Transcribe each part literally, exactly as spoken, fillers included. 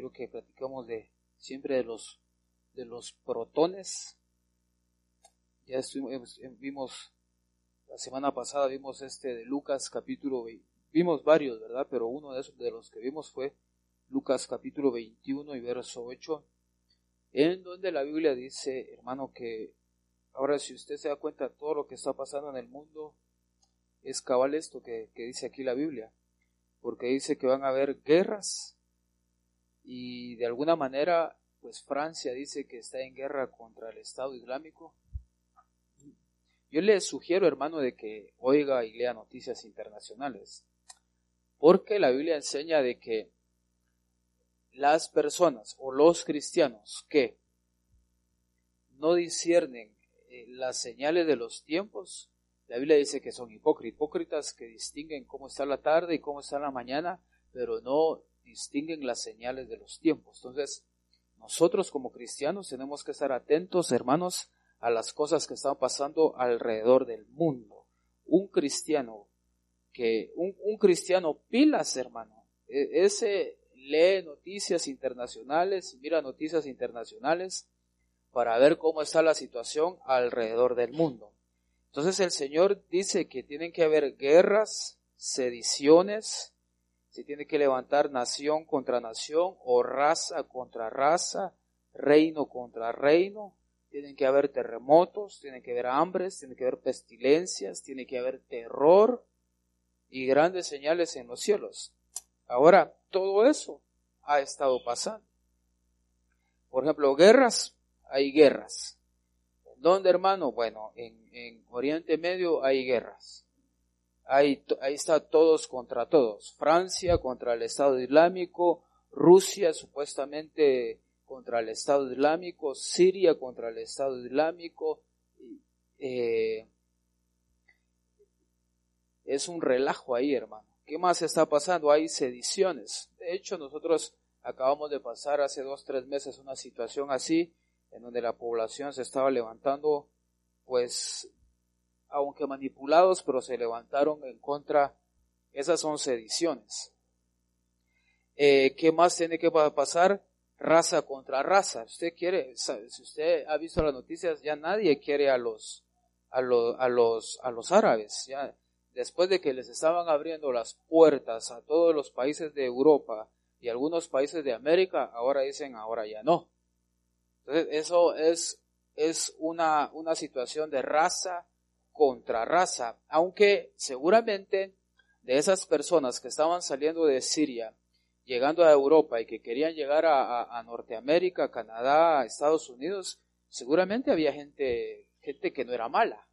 quiero que platiquemos de siempre de los de los protones. Ya estuvimos, vimos la semana pasada vimos este de Lucas capítulo veinte, vimos varios, ¿verdad? Pero uno de esos de los que vimos fue Lucas capítulo veintiuno y verso ocho, en donde la Biblia dice, hermano, que ahora si usted se da cuenta de todo lo que está pasando en el mundo, es cabal esto que, que dice aquí la Biblia, porque dice que van a haber guerras y de alguna manera, pues Francia dice que está en guerra contra el Estado Islámico. Yo le sugiero, hermano, de que oiga y lea noticias internacionales, porque la Biblia enseña de que las personas o los cristianos que no disciernen eh, las señales de los tiempos, la Biblia dice que son hipócritas, hipócritas que distinguen cómo está la tarde y cómo está la mañana, pero no distinguen las señales de los tiempos. Entonces, nosotros como cristianos tenemos que estar atentos, hermanos, a las cosas que están pasando alrededor del mundo. Un cristiano que, un, un cristiano pilas, hermano, ese lee noticias internacionales, mira noticias internacionales para ver cómo está la situación alrededor del mundo. Entonces el Señor dice que tienen que haber guerras, sediciones, se tiene que levantar nación contra nación o raza contra raza, reino contra reino, tienen que haber terremotos, tiene que haber hambres, tiene que haber pestilencias, tiene que haber terror y grandes señales en los cielos. Ahora, todo eso ha estado pasando. Por ejemplo, guerras, hay guerras. ¿Dónde, hermano? Bueno, en, en Oriente Medio hay guerras. Ahí, ahí está todos contra todos. Francia contra el Estado Islámico, Rusia supuestamente contra el Estado Islámico, Siria contra el Estado Islámico. Eh, es un relajo ahí, hermano. ¿Qué más está pasando? Hay sediciones. De hecho, nosotros acabamos de pasar hace dos, tres meses una situación así, en donde la población se estaba levantando, pues, aunque manipulados, pero se levantaron en contra. Esas son sediciones. Eh, ¿Qué más tiene que pasar? Raza contra raza. Usted quiere, si usted ha visto las noticias, ya nadie quiere a los, a los, a los, a los árabes. Ya, después de que les estaban abriendo las puertas a todos los países de Europa y algunos países de América, ahora dicen, ahora ya no. Entonces, eso es, es una, una situación de raza contra raza, aunque seguramente de esas personas que estaban saliendo de Siria, llegando a Europa y que querían llegar a, a, a Norteamérica, a Canadá, a Estados Unidos, seguramente había gente, gente que no era mala,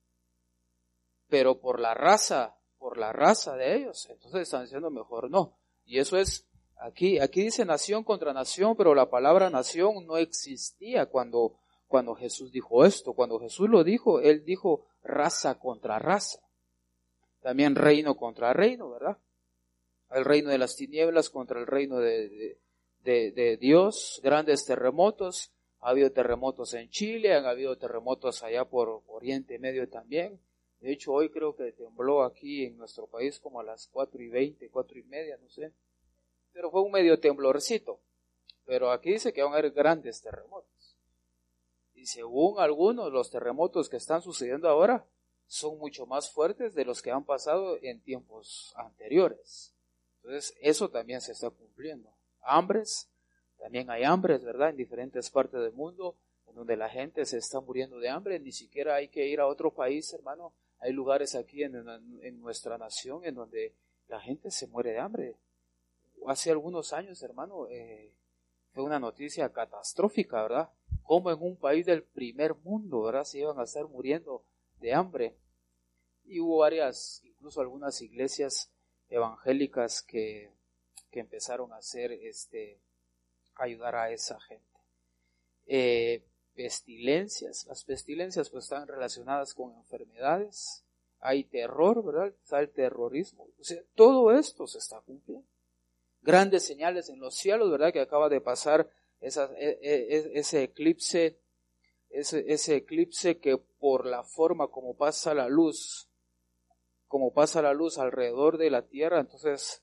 pero por la raza, por la raza de ellos, entonces están diciendo mejor no. Y eso es, aquí, aquí dice nación contra nación, pero la palabra nación no existía cuando, cuando Jesús dijo esto. Cuando Jesús lo dijo, Él dijo raza contra raza. También reino contra reino, ¿verdad? El reino de las tinieblas contra el reino de, de, de, de Dios, grandes terremotos. Ha habido terremotos en Chile, han habido terremotos allá por Oriente Medio también. De hecho, hoy creo que tembló aquí en nuestro país como a las cuatro y veinte, cuatro y media, no sé. Pero fue un medio temblorcito. Pero aquí dice que van a haber grandes terremotos. Y según algunos, los terremotos que están sucediendo ahora son mucho más fuertes de los que han pasado en tiempos anteriores. Entonces, eso también se está cumpliendo. Hambres, también hay hambres, ¿verdad? En diferentes partes del mundo, en donde la gente se está muriendo de hambre. Ni siquiera hay que ir a otro país, hermano. Hay lugares aquí en, en, en nuestra nación en donde la gente se muere de hambre. Hace algunos años, hermano, eh, fue una noticia catastrófica, ¿verdad? Como en un país del primer mundo, ¿verdad? Se iban a estar muriendo de hambre. Y hubo varias, incluso algunas iglesias evangélicas que, que empezaron a hacer, este, ayudar a esa gente. Eh, pestilencias, las pestilencias pues están relacionadas con enfermedades, hay terror, ¿verdad? Está el terrorismo, o sea, todo esto se está cumpliendo. Grandes señales en los cielos, ¿verdad? Que acaba de pasar esa, ese eclipse, ese, ese eclipse que por la forma como pasa la luz, como pasa la luz alrededor de la tierra, entonces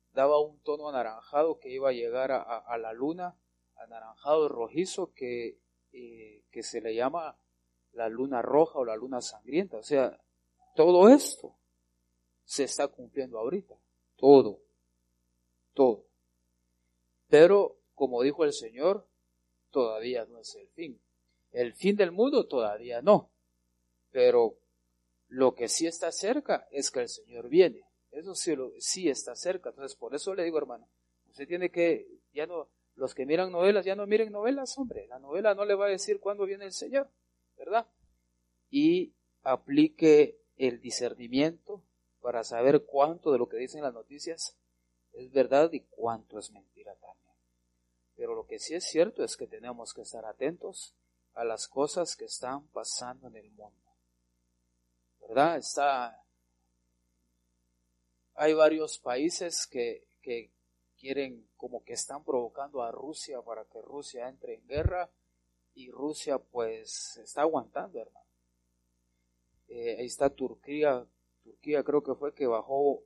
daba un tono anaranjado que iba a llegar a, a, a la luna, anaranjado rojizo que, eh, que se le llama la luna roja o la luna sangrienta. O sea, todo esto se está cumpliendo ahorita, todo, todo. Pero, como dijo el Señor, todavía no es el fin. El fin del mundo todavía no, pero lo que sí está cerca es que el Señor viene. Eso sí, lo, sí está cerca. Entonces, por eso le digo, hermano, usted tiene que, ya no, los que miran novelas, ya no miren novelas, hombre. La novela no le va a decir cuándo viene el Señor, ¿verdad? Y aplique el discernimiento para saber cuánto de lo que dicen las noticias es verdad y cuánto es mentira también. Pero lo que sí es cierto es que tenemos que estar atentos a las cosas que están pasando en el mundo, ¿verdad? Está, hay varios países que, que quieren, como que están provocando a Rusia para que Rusia entre en guerra, y Rusia pues está aguantando, hermano. Eh, ahí está Turquía, Turquía creo que fue que bajó,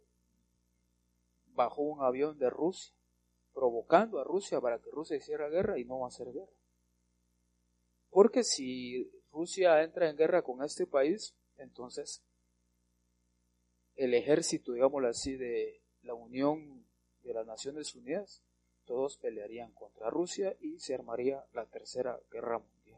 bajó un avión de Rusia, provocando a Rusia para que Rusia hiciera guerra, y no va a hacer guerra. Porque si Rusia entra en guerra con este país, entonces el ejército, digámoslo así, de la Unión de las Naciones Unidas, todos pelearían contra Rusia y se armaría la tercera guerra mundial.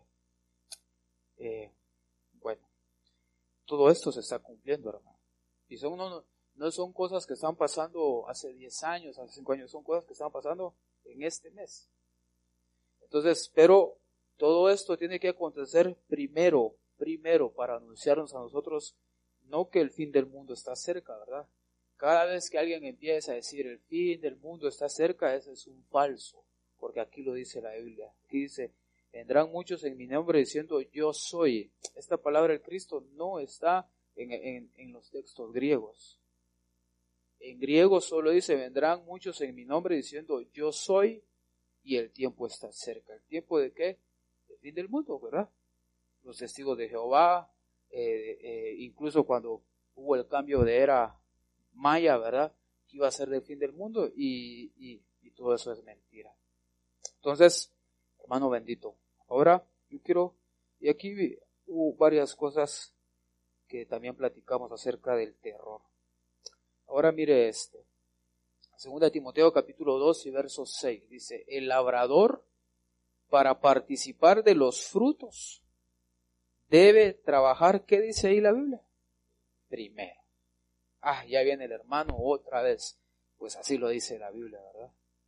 Eh, bueno, todo esto se está cumpliendo, hermano. Y son, no, no son cosas que están pasando hace diez años, hace cinco años, son cosas que están pasando en este mes. Entonces, pero todo esto tiene que acontecer primero, primero para anunciarnos a nosotros, no que el fin del mundo está cerca, ¿verdad? Cada vez que alguien empieza a decir el fin del mundo está cerca, ese es un falso, porque aquí lo dice la Biblia. Aquí dice, vendrán muchos en mi nombre diciendo yo soy. Esta palabra del Cristo no está en, en, en los textos griegos. En griego solo dice, vendrán muchos en mi nombre diciendo yo soy, y el tiempo está cerca. ¿El tiempo de qué? El fin del mundo, ¿verdad? Los testigos de Jehová, eh, eh, incluso cuando hubo el cambio de era maya, ¿verdad? Que iba a ser del fin del mundo, y, y, y todo eso es mentira. Entonces, hermano bendito, ahora yo quiero, y aquí hubo varias cosas que también platicamos acerca del terror. Ahora mire este, segunda Timoteo capítulo dos y verso seis, dice, el labrador para participar de los frutos debe trabajar, ¿qué dice ahí la Biblia? Primero. Ah, ya viene el hermano otra vez. Pues así lo dice la Biblia, ¿verdad?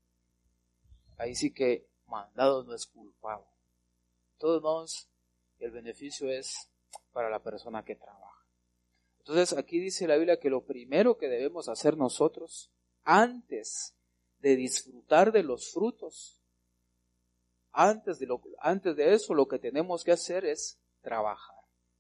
Ahí sí que mandado no es culpado. De todos modos, el beneficio es para la persona que trabaja. Entonces aquí dice la Biblia que lo primero que debemos hacer nosotros, antes de disfrutar de los frutos, antes de, lo, antes de eso, lo que tenemos que hacer es trabajar.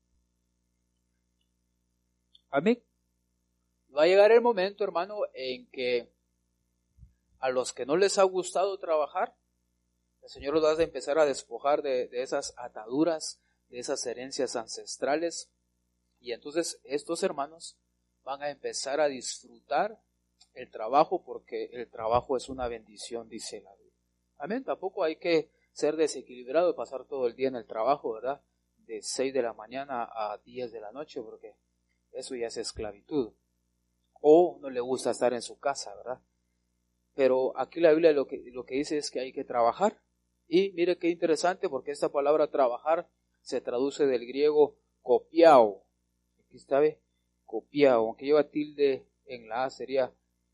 Amén. Va a llegar el momento, hermano, en que a los que no les ha gustado trabajar, el Señor los va a empezar a despojar de, de esas ataduras, de esas herencias ancestrales, y entonces estos hermanos van a empezar a disfrutar el trabajo, porque el trabajo es una bendición, dice la Biblia. Amén. Tampoco hay que ser desequilibrado y pasar todo el día en el trabajo, ¿verdad? De seis de la mañana a diez de la noche, porque eso ya es esclavitud. O no le gusta estar en su casa, ¿verdad? Pero aquí la Biblia lo que, lo que dice es que hay que trabajar. Y mire qué interesante, porque esta palabra trabajar se traduce del griego copiao. Aquí está, ¿ve? Copiao, aunque lleva tilde en la A, sería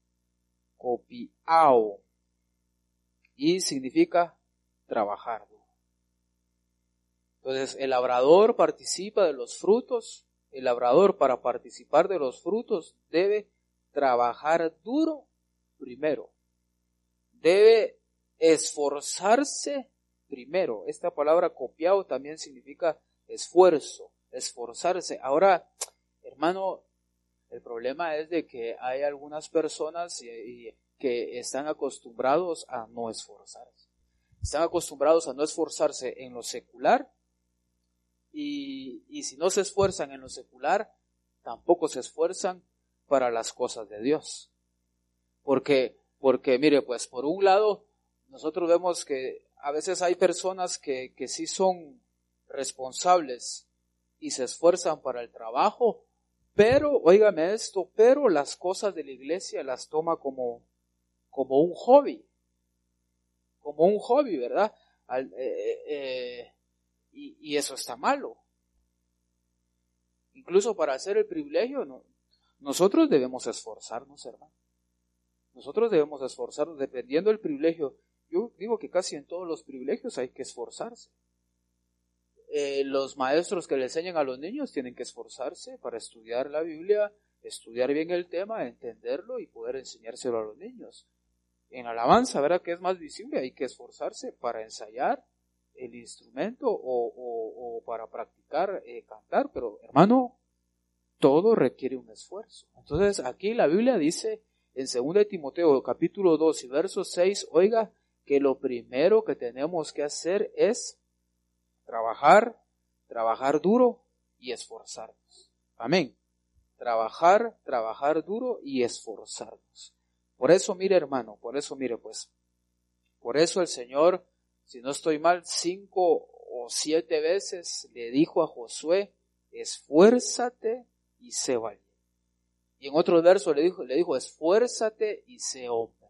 copiao. Y significa trabajar. Entonces, el labrador participa de los frutos. El labrador, para participar de los frutos, debe trabajar duro primero. Debe esforzarse primero. Esta palabra copiado también significa esfuerzo, esforzarse. Ahora, hermano, el problema es de que hay algunas personas y, y, que están acostumbrados a no esforzarse. Están acostumbrados a no esforzarse en lo secular. Y, y si no se esfuerzan en lo secular, tampoco se esfuerzan para las cosas de Dios. Porque Porque mire, pues por un lado, nosotros vemos que a veces hay personas que, que sí son responsables y se esfuerzan para el trabajo, pero, óigame esto, pero las cosas de la iglesia las toma como, como un hobby, como un hobby, ¿verdad? Al, eh, eh, y, y eso está malo. Incluso para hacer el privilegio, no, nosotros debemos esforzarnos, hermano. Nosotros debemos esforzarnos dependiendo del privilegio. Yo digo que casi en todos los privilegios hay que esforzarse. Eh, los maestros que le enseñan a los niños tienen que esforzarse para estudiar la Biblia, estudiar bien el tema, entenderlo y poder enseñárselo a los niños. En alabanza, ¿verdad? Que es más visible, hay que esforzarse para ensayar el instrumento o, o, o para practicar eh, cantar, pero hermano, todo requiere un esfuerzo. Entonces aquí la Biblia dice en segunda de Timoteo capítulo dos y verso seis, oiga, que lo primero que tenemos que hacer es trabajar, trabajar duro y esforzarnos. Amén. Trabajar, trabajar duro y esforzarnos. Por eso, mire hermano, por eso, mire pues, por eso el Señor, si no estoy mal, cinco o siete veces le dijo a Josué, esfuérzate y sé valiente. Y en otro verso le dijo, le dijo, esfuérzate y sé hombre.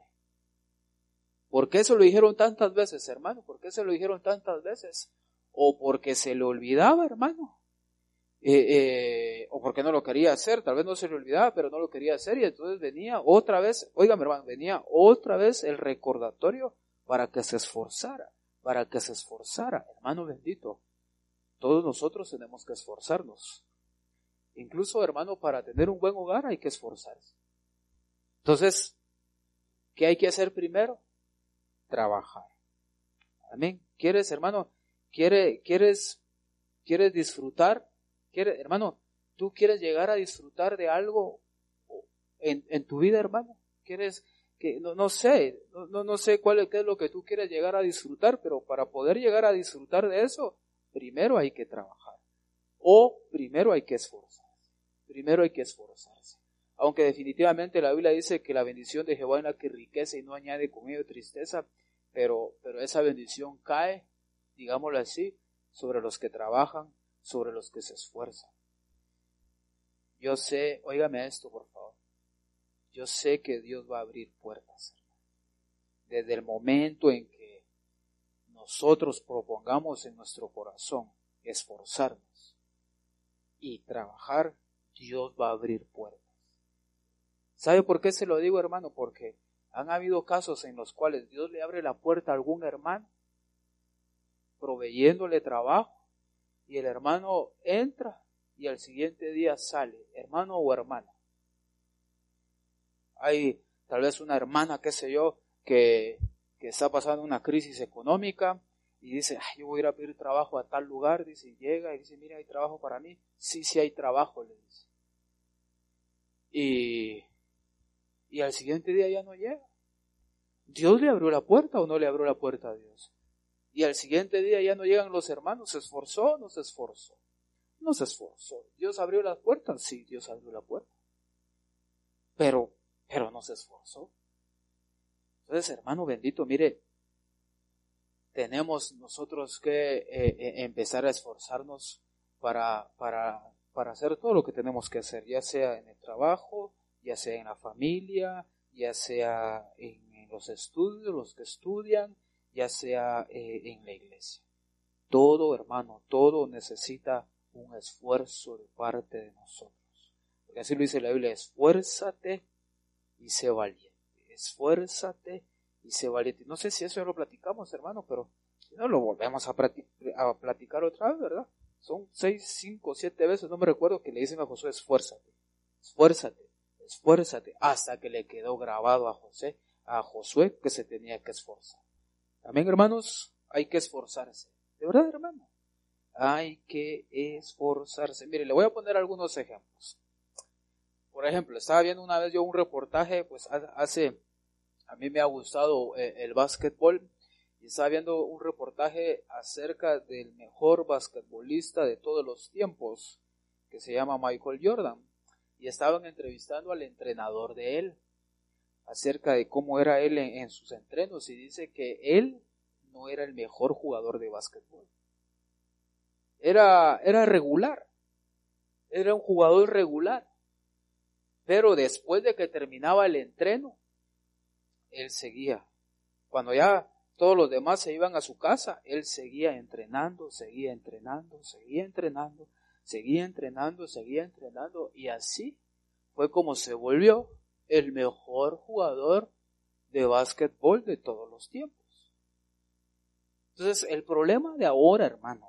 ¿Por qué se lo dijeron tantas veces, hermano? ¿Por qué se lo dijeron tantas veces? O porque se le olvidaba, hermano. Eh, eh, o porque no lo quería hacer, tal vez no se le olvidaba, pero no lo quería hacer, y entonces venía otra vez, óigame hermano, venía otra vez el recordatorio para que se esforzara, para que se esforzara, hermano bendito. Todos nosotros tenemos que esforzarnos. Incluso, hermano, para tener un buen hogar hay que esforzarse. Entonces, ¿qué hay que hacer primero? Trabajar. Amén. ¿Quieres, hermano? ¿Quieres, quieres, quieres disfrutar? ¿Quieres, hermano? ¿Tú quieres llegar a disfrutar de algo en, en tu vida, hermano? ¿Quieres que, no, no sé, no, no, no sé cuál qué es lo que tú quieres llegar a disfrutar, pero para poder llegar a disfrutar de eso, primero hay que trabajar. O primero hay que esforzarse. Primero hay que esforzarse. Aunque definitivamente la Biblia dice que la bendición de Jehová es la que enriquece y no añade con ello tristeza, pero, pero esa bendición cae, digámoslo así, sobre los que trabajan, sobre los que se esfuerzan. Yo sé, óigame esto por favor, yo sé que Dios va a abrir puertas. Desde el momento en que nosotros propongamos en nuestro corazón esforzarnos y trabajar, Dios va a abrir puertas. ¿Sabe por qué se lo digo, hermano? Porque han habido casos en los cuales Dios le abre la puerta a algún hermano, proveyéndole trabajo, y el hermano entra y al siguiente día sale, hermano o hermana. Hay tal vez una hermana, qué sé yo, que, que está pasando una crisis económica y dice, ay, yo voy a ir a pedir trabajo a tal lugar, dice, y llega y dice, mira, hay trabajo para mí. Sí, sí hay trabajo, le dice. Y, y al siguiente día ya no llega. ¿Dios le abrió la puerta o no le abrió la puerta a Dios? Y al siguiente día ya no llegan los hermanos. ¿Se esforzó o no se esforzó? No se esforzó. ¿Dios abrió las puertas? Sí, Dios abrió la puerta. Pero, pero no se esforzó. Entonces, hermano bendito, mire, tenemos nosotros que eh, eh, empezar a esforzarnos para, para, para hacer todo lo que tenemos que hacer, ya sea en el trabajo, ya sea en la familia, ya sea en, en los estudios, los que estudian, ya sea eh, en la iglesia. Todo, hermano, todo necesita un esfuerzo de parte de nosotros. Porque así lo dice la Biblia, esfuérzate y sé valiente. Esfuérzate y sé valiente. No sé si eso ya lo platicamos, hermano, pero si no lo volvemos a, practic- a platicar otra vez, ¿verdad? Son seis, cinco, siete veces, no me recuerdo, que le dicen a Josué, esfuérzate, esfuérzate, esfuérzate, hasta que le quedó grabado a José, a Josué, que se tenía que esforzar. Amén, hermanos, hay que esforzarse. De verdad, hermano, hay que esforzarse. Mire, le voy a poner algunos ejemplos. Por ejemplo, estaba viendo una vez yo un reportaje, pues hace, a mí me ha gustado eh, el básquetbol, y estaba viendo un reportaje acerca del mejor basquetbolista de todos los tiempos, que se llama Michael Jordan, y estaban entrevistando al entrenador de él. acerca de cómo era él en, en sus entrenos y dice que él no era el mejor jugador de básquetbol. Era, era regular, era un jugador regular, pero después de que terminaba el entreno, él seguía. Cuando ya todos los demás se iban a su casa, él seguía entrenando, seguía entrenando, seguía entrenando, seguía entrenando, seguía entrenando, y así fue como se volvió el mejor jugador de básquetbol de todos los tiempos. Entonces, el problema de ahora, hermano,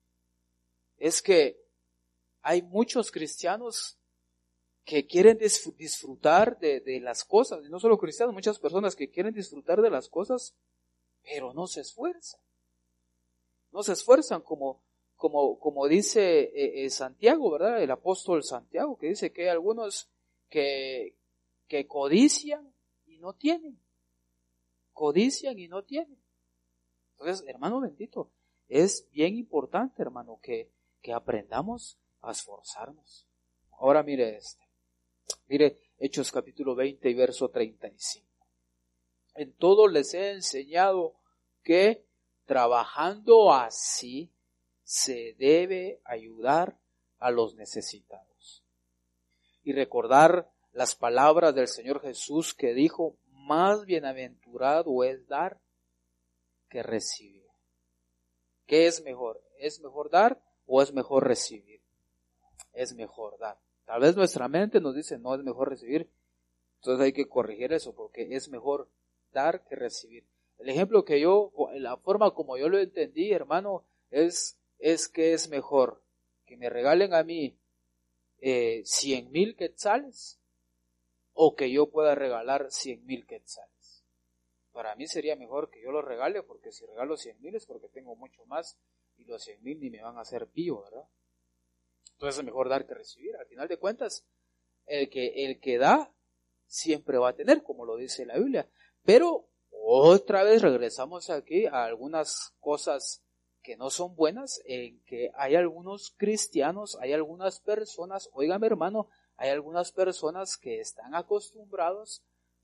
es que hay muchos cristianos que quieren disfrutar de, de las cosas, y no solo cristianos, muchas personas que quieren disfrutar de las cosas, pero no se esfuerzan. No se esfuerzan como, como, como dice eh, eh, Santiago, ¿verdad? El apóstol Santiago, que dice que hay algunos que, que codician y no tienen. Codician y no tienen. Entonces, hermano bendito, es bien importante, hermano, que, que aprendamos a esforzarnos. Ahora mire este. Mire Hechos capítulo veinte y verso treinta y cinco. En todo les he enseñado que trabajando así se debe ayudar a los necesitados. Y recordar las palabras del Señor Jesús que dijo, más bienaventurado es dar que recibir. ¿Qué es mejor? ¿Es mejor dar o es mejor recibir? Es mejor dar. Tal vez nuestra mente nos dice, no, es mejor recibir. Entonces hay que corregir eso, porque es mejor dar que recibir. El ejemplo que yo, la forma como yo lo entendí, hermano, es, es que es mejor que me regalen a mí eh, cien mil quetzales o que yo pueda regalar cien mil quetzales. Para mí sería mejor que yo los regale, porque si regalo cien mil es porque tengo mucho más y los cien mil ni me van a hacer vivo, ¿verdad? Entonces es mejor dar que recibir. Al final de cuentas, el que, el que da siempre va a tener, como lo dice la Biblia. Pero otra vez regresamos aquí a algunas cosas que no son buenas, en que hay algunos cristianos, hay algunas personas, óigame hermano, hay algunas personas que están acostumbrados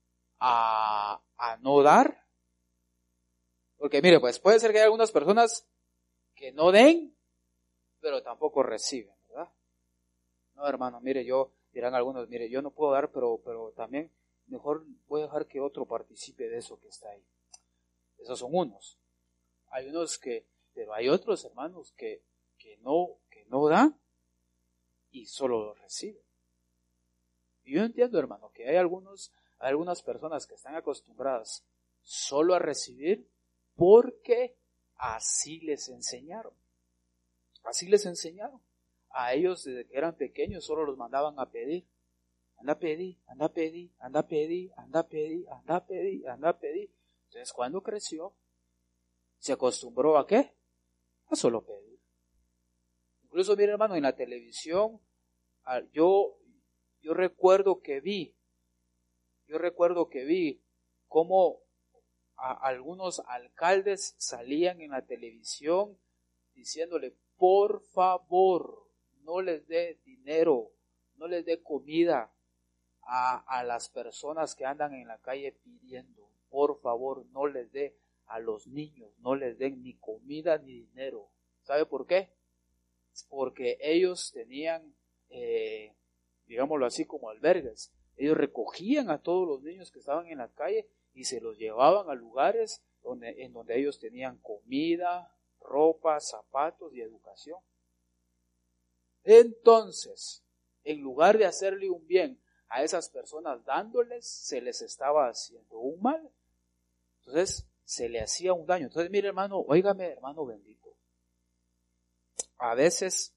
a, a no dar. Porque mire, pues puede ser que hay algunas personas que no den, pero tampoco reciben, ¿verdad? No, hermano, mire, yo, dirán algunos, mire, yo no puedo dar, pero, pero también mejor voy a dejar que otro participe de eso que está ahí. Esos son unos. Hay unos que, pero hay otros hermanos que, que no, que no dan y solo lo reciben. Y yo entiendo, hermano, que hay algunos, hay algunas personas que están acostumbradas solo a recibir porque así les enseñaron. Así les enseñaron. A ellos desde que eran pequeños solo los mandaban a pedir. Anda a pedir, anda a pedir, anda a pedir, anda a pedir, anda a pedir, anda a pedir. Entonces cuando creció, se acostumbró a ¿qué? A solo pedir. Incluso, mire hermano, en la televisión, yo, yo recuerdo que vi, yo recuerdo que vi cómo a algunos alcaldes salían en la televisión diciéndole, por favor, no les dé dinero, no les dé comida a, a las personas que andan en la calle pidiendo. Por favor, no les dé a los niños, no les den ni comida ni dinero. ¿Sabe por qué? Porque ellos tenían, eh, digámoslo así, como albergues. Ellos recogían a todos los niños que estaban en la calle y se los llevaban a lugares donde, en donde ellos tenían comida, ropa, zapatos y educación. Entonces, en lugar de hacerle un bien a esas personas dándoles, se les estaba haciendo un mal. Entonces, se le hacía un daño. Entonces, mire hermano, óigame hermano bendito. A veces,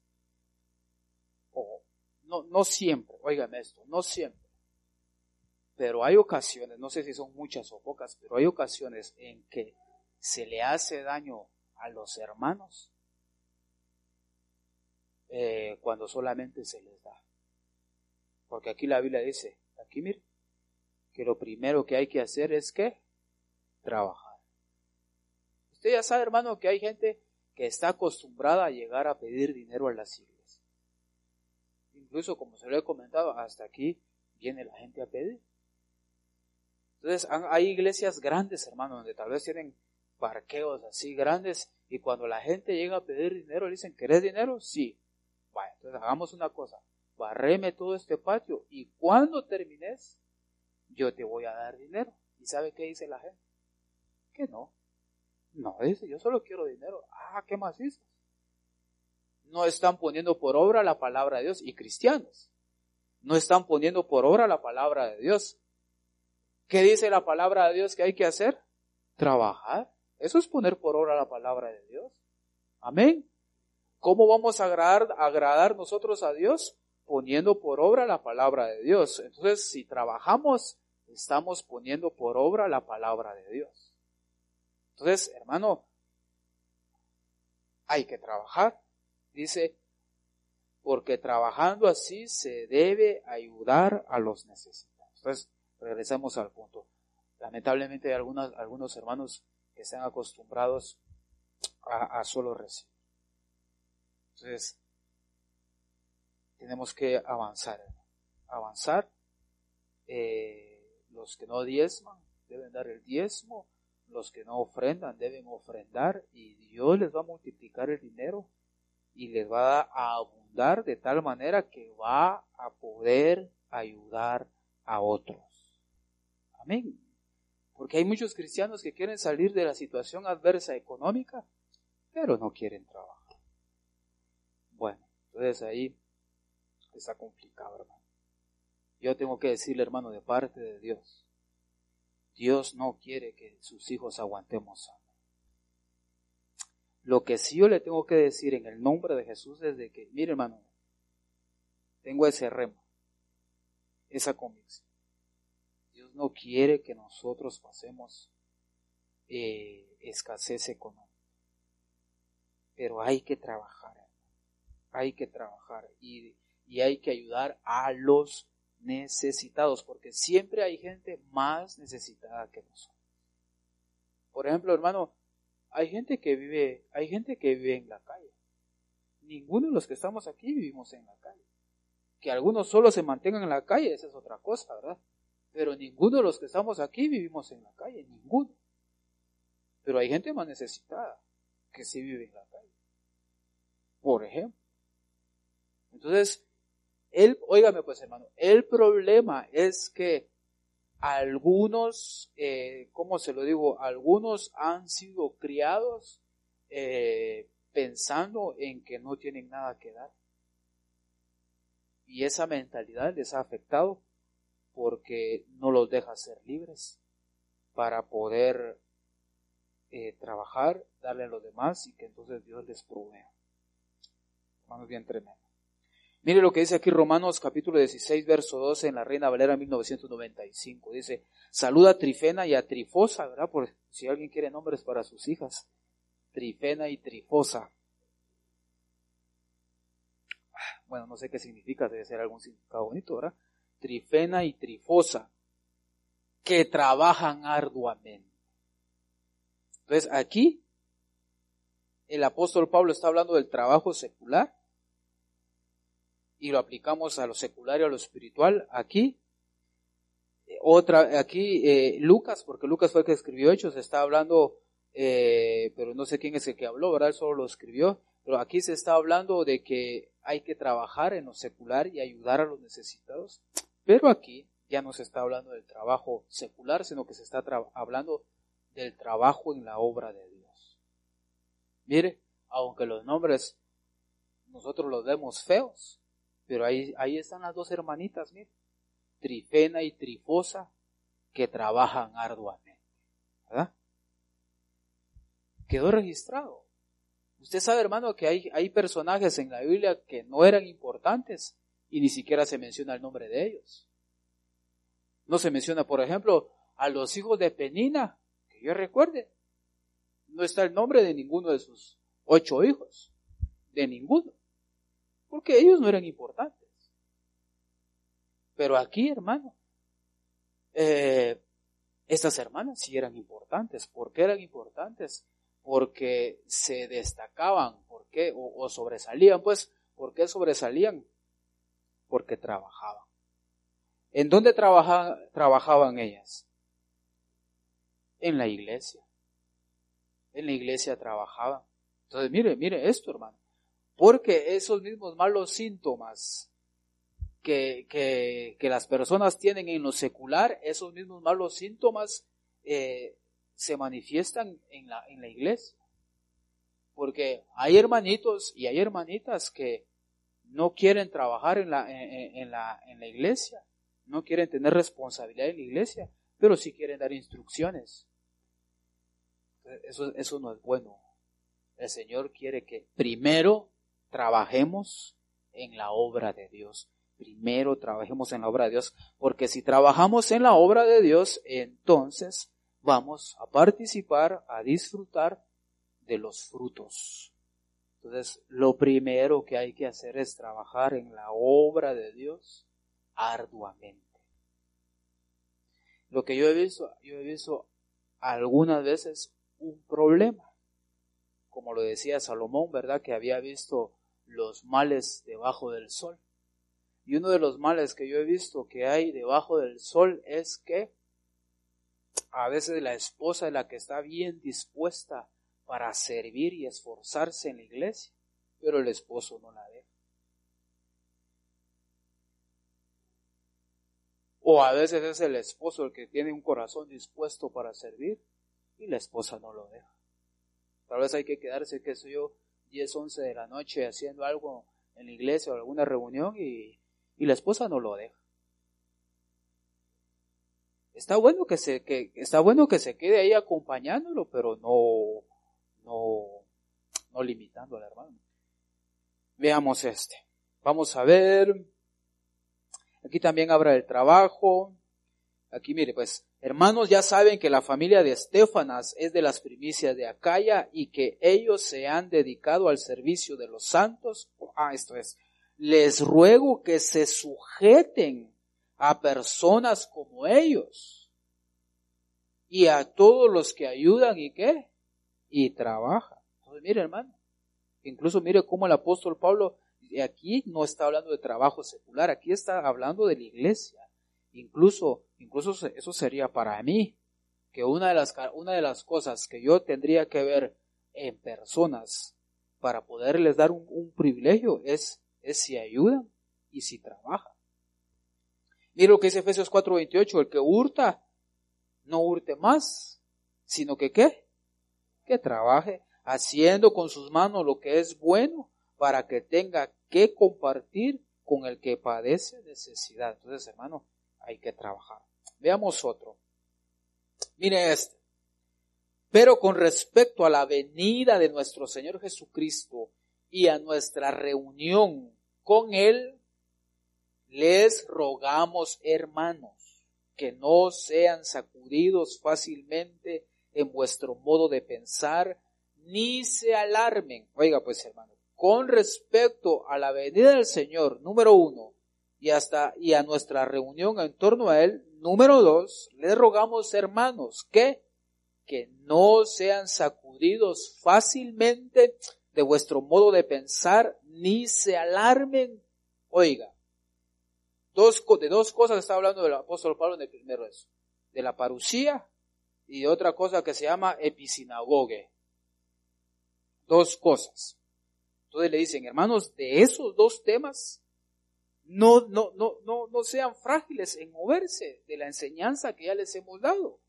o no, no siempre, óigame esto, no siempre. Pero hay ocasiones, no sé si son muchas o pocas, pero hay ocasiones en que se le hace daño a los hermanos eh, cuando solamente se les da. Porque aquí la Biblia dice, aquí mire, que lo primero que hay que hacer es ¿qué? Trabajar. Usted ya sabe, hermano, que hay gente que está acostumbrada a llegar a pedir dinero a las iglesias. Incluso, como se lo he comentado, hasta aquí viene la gente a pedir. Entonces hay iglesias grandes, hermano, donde tal vez tienen parqueos así grandes y cuando la gente llega a pedir dinero, le dicen, ¿querés dinero? Sí. Vaya, entonces hagamos una cosa, barreme todo este patio y cuando termines, yo te voy a dar dinero. ¿Y sabe qué dice la gente? Que no. No, dice, yo solo quiero dinero. Ah, ¿qué más dices? No están poniendo por obra la palabra de Dios y cristianos. No están poniendo por obra la palabra de Dios. ¿Qué dice la palabra de Dios que hay que hacer? Trabajar. Eso es poner por obra la palabra de Dios. Amén. ¿Cómo vamos a agradar, agradar nosotros a Dios? Poniendo por obra la palabra de Dios. Entonces, si trabajamos, estamos poniendo por obra la palabra de Dios. Entonces, hermano, hay que trabajar. Dice, porque trabajando así se debe ayudar a los necesitados. Entonces, regresamos al punto. Lamentablemente hay algunos, algunos hermanos que están acostumbrados a, a solo recibir. Entonces, tenemos que avanzar, avanzar. Eh, los que no diezman deben dar el diezmo, los que no ofrendan deben ofrendar y Dios les va a multiplicar el dinero y les va a abundar de tal manera que va a poder ayudar a otros. Amén. Porque hay muchos cristianos que quieren salir de la situación adversa económica, pero no quieren trabajar. Bueno, entonces ahí está complicado, hermano. Yo tengo que decirle, hermano, de parte de Dios, Dios no quiere que sus hijos aguantemos hambre. Lo que sí yo le tengo que decir en el nombre de Jesús es de que, mire, hermano, tengo ese remo, esa convicción. Dios no quiere que nosotros pasemos eh, escasez económica. Pero hay que trabajar, hermano. Hay que trabajar y, y hay que ayudar a los necesitados, porque siempre hay gente más necesitada que nosotros. Por ejemplo, hermano, hay gente que vive, hay gente que vive en la calle. Ninguno de los que estamos aquí vivimos en la calle. Que algunos solo se mantengan en la calle, esa es otra cosa, ¿verdad? Pero ninguno de los que estamos aquí vivimos en la calle, ninguno. Pero hay gente más necesitada que sí vive en la calle. Por ejemplo. Entonces, el, óigame pues, hermano, el problema es que algunos, eh, ¿cómo se lo digo? Algunos han sido criados eh, pensando en que no tienen nada que dar. Y esa mentalidad les ha afectado porque no los deja ser libres para poder eh, trabajar, darle a los demás y que entonces Dios les provea. Hermanos, bien tremendo. Mire lo que dice aquí Romanos capítulo dieciséis, verso doce en la Reina Valera mil novecientos noventa y cinco. Dice, saluda a Trifena y a Trifosa, ¿verdad? Por si alguien quiere nombres para sus hijas. Trifena y Trifosa. Bueno, no sé qué significa, debe ser algún significado bonito, ¿verdad? Trifena y Trifosa, que trabajan arduamente. Entonces aquí, el apóstol Pablo está hablando del trabajo secular, y lo aplicamos a lo secular y a lo espiritual. Aquí, otra, aquí eh, Lucas, porque Lucas fue el que escribió Hechos, está hablando, eh, pero no sé quién es el que habló, ¿verdad? Él solo lo escribió, pero aquí se está hablando de que hay que trabajar en lo secular y ayudar a los necesitados, pero aquí ya no se está hablando del trabajo secular, sino que se está tra- hablando del trabajo en la obra de Dios. Mire, aunque los nombres nosotros los vemos feos, pero ahí, ahí están las dos hermanitas, mire, Trifena y Trifosa, que trabajan arduamente, ¿verdad? Quedó registrado. Usted sabe, hermano, que hay, hay personajes en la Biblia que no eran importantes y ni siquiera se menciona el nombre de ellos. No se menciona, por ejemplo, a los hijos de Penina, que yo recuerde, no está el nombre de ninguno de sus ocho hijos, de ninguno, porque ellos no eran importantes. Pero aquí, hermano, eh, estas hermanas sí eran importantes. ¿Por qué eran importantes? Porque se destacaban, ¿por qué? O, o sobresalían, pues, ¿por qué sobresalían? Porque trabajaban. ¿En dónde trabaja, trabajaban ellas? En la iglesia. En la iglesia trabajaban. Entonces, mire, mire esto, hermano. Porque esos mismos malos síntomas que, que, que las personas tienen en lo secular, esos mismos malos síntomas eh, se manifiestan en la, en la iglesia. Porque hay hermanitos y hay hermanitas que no quieren trabajar en la, en, en la, en la iglesia, no quieren tener responsabilidad en la iglesia, pero sí quieren dar instrucciones. Eso, eso no es bueno. El Señor quiere que primero trabajemos en la obra de Dios. Primero trabajemos en la obra de Dios, porque si trabajamos en la obra de Dios, entonces vamos a participar, a disfrutar de los frutos. Entonces, lo primero que hay que hacer es trabajar en la obra de Dios arduamente. Lo que yo he visto, yo he visto algunas veces un problema, como lo decía Salomón, ¿verdad? Que había visto los males debajo del sol. Y uno de los males que yo he visto que hay debajo del sol es que a veces la esposa es la que está bien dispuesta para servir y esforzarse en la iglesia, pero el esposo no la deja. O a veces es el esposo el que tiene un corazón dispuesto para servir y la esposa no lo deja. Tal vez hay que quedarse, qué sé yo, diez, once de la noche haciendo algo en la iglesia o alguna reunión y, y la esposa no lo deja. Está bueno que se, que, está bueno que se quede ahí acompañándolo, pero no, no, no limitando al hermano. Veamos este. Vamos a ver. Aquí también habla del trabajo. Aquí mire, pues, hermanos, ya saben que la familia de Estéfanas es de las primicias de Acaya y que ellos se han dedicado al servicio de los santos. Ah, esto es. Les ruego que se sujeten a personas como ellos y a todos los que ayudan y qué, y trabajan. Entonces, mire, hermano, incluso mire cómo el apóstol Pablo aquí no está hablando de trabajo secular, aquí está hablando de la iglesia. Incluso, incluso eso sería para mí, que una de las, una de las cosas que yo tendría que ver en personas para poderles dar un, un privilegio es, es si ayudan y si trabajan. Mira lo que dice Efesios cuatro veintiocho, el que hurta, no hurte más, sino que ¿qué? Que trabaje, haciendo con sus manos lo que es bueno, para que tenga que compartir con el que padece necesidad. Entonces, hermano, hay que trabajar. Veamos otro. Mire este. Pero con respecto a la venida de nuestro Señor Jesucristo y a nuestra reunión con Él, les rogamos, hermanos, que no sean sacudidos fácilmente en vuestro modo de pensar, ni se alarmen. Oiga pues, hermano, con respecto a la venida del Señor, número uno, y hasta y a nuestra reunión en torno a Él, número dos, les rogamos, hermanos, que que no sean sacudidos fácilmente de vuestro modo de pensar, ni se alarmen. Oiga, dos, de dos cosas está hablando el apóstol Pablo en el primero eso, de la parucía y de otra cosa que se llama episinagoge. Dos cosas. Entonces le dicen, hermanos, de esos dos temas, no, no, no, no, no sean frágiles en moverse de la enseñanza que ya les hemos dado.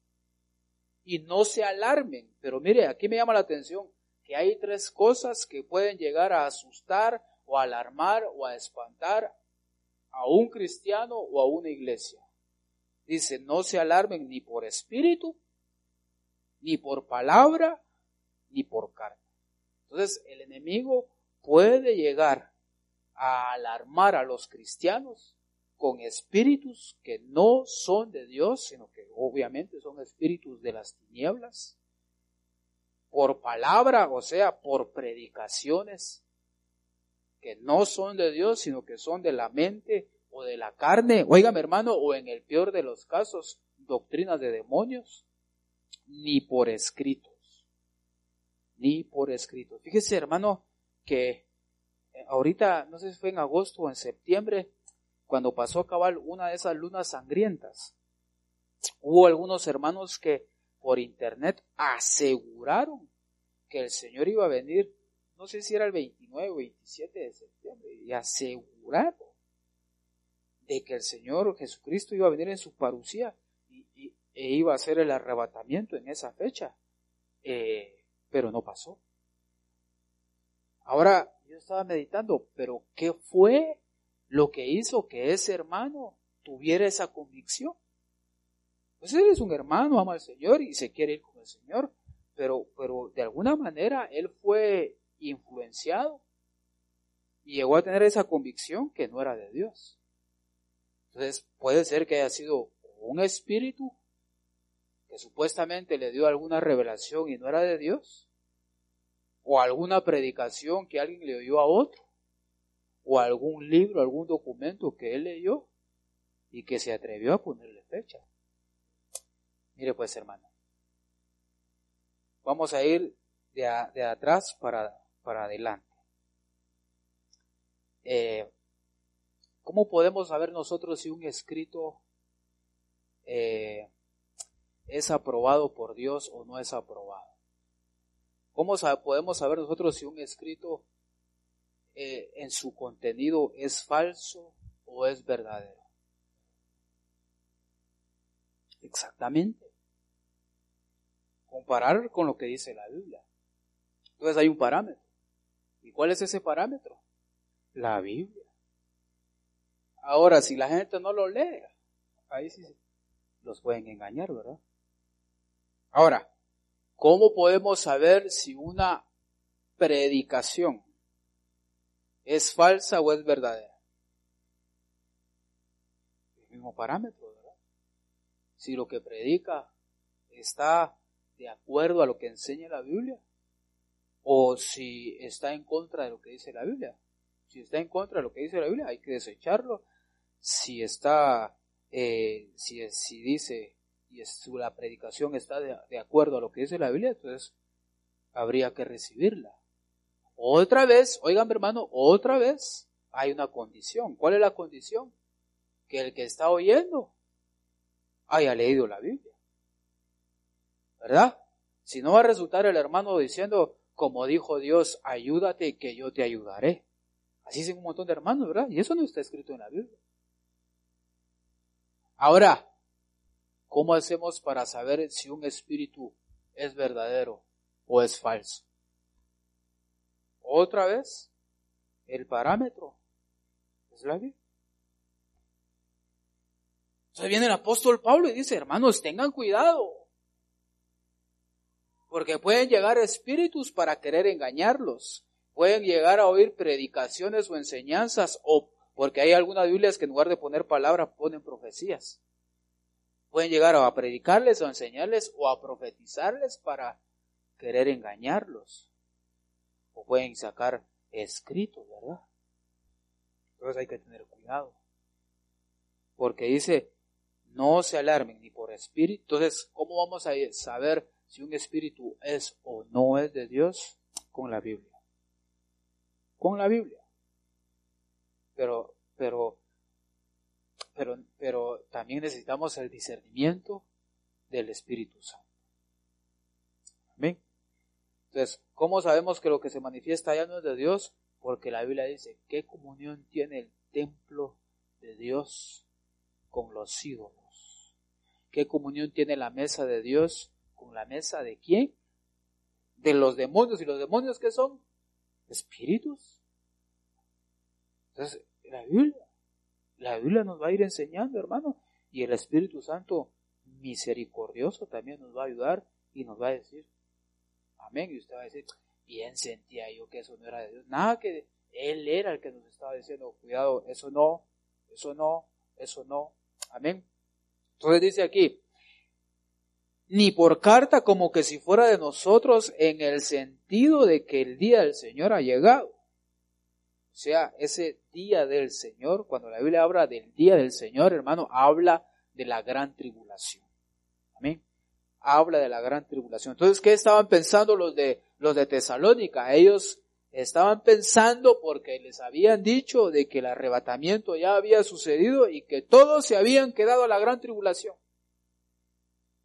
Y no se alarmen. Pero mire, aquí me llama la atención que hay tres cosas que pueden llegar a asustar o a alarmar o a espantar a un cristiano o a una iglesia. Dice, no se alarmen ni por espíritu, ni por palabra, ni por carne. Entonces, el enemigo puede llegar a alarmar a los cristianos con espíritus que no son de Dios, sino que obviamente son espíritus de las tinieblas, por palabra, o sea, por predicaciones que no son de Dios, sino que son de la mente o de la carne, óigame hermano, o en el peor de los casos, doctrinas de demonios, ni por escritos, ni por escritos. Fíjese hermano, que ahorita, no sé si fue en agosto o en septiembre, cuando pasó a cabal una de esas lunas sangrientas, hubo algunos hermanos que por internet aseguraron que el Señor iba a venir, no sé si era el veintinueve o veintisiete de septiembre, y aseguraron de que el Señor Jesucristo iba a venir en su parucía y, y, e iba a hacer el arrebatamiento en esa fecha, eh, pero no pasó. Ahora, yo estaba meditando, pero ¿qué fue lo que hizo que ese hermano tuviera esa convicción? Pues él es un hermano, ama al Señor y se quiere ir con el Señor, pero, pero de alguna manera él fue influenciado y llegó a tener esa convicción que no era de Dios. Entonces puede ser que haya sido un espíritu que supuestamente le dio alguna revelación y no era de Dios, o alguna predicación que alguien le oyó a otro, o algún libro, algún documento que él leyó y que se atrevió a ponerle fecha. Mire pues, hermano, vamos a ir de, a, de atrás para, para adelante. Eh, ¿Cómo podemos saber nosotros si un escrito eh, es aprobado por Dios o no es aprobado? ¿Cómo sab- podemos saber nosotros si un escrito eh, en su contenido es falso o es verdadero? Exactamente. Comparar con lo que dice la Biblia. Entonces hay un parámetro. ¿Y cuál es ese parámetro? La Biblia. Ahora, si la gente no lo lee, ahí sí los pueden engañar, ¿verdad? Ahora, ¿cómo podemos saber si una predicación es falsa o es verdadera? El mismo parámetro, ¿verdad? Si lo que predica está de acuerdo a lo que enseña la Biblia, o si está en contra de lo que dice la Biblia. Si está en contra de lo que dice la Biblia, hay que desecharlo. Si está, eh, si, si dice y es, la predicación está de, de acuerdo a lo que dice la Biblia, entonces habría que recibirla. Otra vez, oigan, hermano, otra vez hay una condición. ¿Cuál es la condición? Que el que está oyendo haya leído la Biblia, ¿verdad? Si no va a resultar el hermano diciendo, como dijo Dios, ayúdate que yo te ayudaré. Así dicen un montón de hermanos, ¿verdad? Y eso no está escrito en la Biblia. Ahora, ¿cómo hacemos para saber si un espíritu es verdadero o es falso? Otra vez, el parámetro es la Biblia. Entonces viene el apóstol Pablo y dice, hermanos, tengan cuidado, porque pueden llegar espíritus para querer engañarlos. Pueden llegar a oír predicaciones o enseñanzas, o porque hay algunas Biblias que en lugar de poner palabras ponen profecías. Pueden llegar a predicarles o a enseñarles o a profetizarles para querer engañarlos. O pueden sacar escritos, ¿verdad? Entonces hay que tener cuidado. Porque dice, no se alarmen ni por espíritu. Entonces, ¿cómo vamos a saber si un espíritu es o no es de Dios? Con la Biblia. Con la Biblia. Pero, pero, pero, pero también necesitamos el discernimiento del Espíritu Santo. Amén. Entonces, ¿cómo sabemos que lo que se manifiesta allá no es de Dios? Porque la Biblia dice, ¿qué comunión tiene el templo de Dios con los ídolos? ¿Qué comunión tiene la mesa de Dios con la mesa de quién? De los demonios. ¿Y los demonios qué son? Espíritus. Entonces, la Biblia, la Biblia nos va a ir enseñando, hermano, y el Espíritu Santo misericordioso también nos va a ayudar y nos va a decir, amén, y usted va a decir, bien sentía yo que eso no era de Dios, nada, que Él era el que nos estaba diciendo, cuidado, eso no, eso no, eso no, amén. Entonces dice aquí, ni por carta como que si fuera de nosotros, en el sentido de que el día del Señor ha llegado. O sea, ese día del Señor, cuando la Biblia habla del día del Señor, hermano, habla de la gran tribulación. Amén. Habla de la gran tribulación. Entonces, ¿qué estaban pensando los de, los de Tesalónica? Ellos estaban pensando porque les habían dicho de que el arrebatamiento ya había sucedido y que todos se habían quedado a la gran tribulación.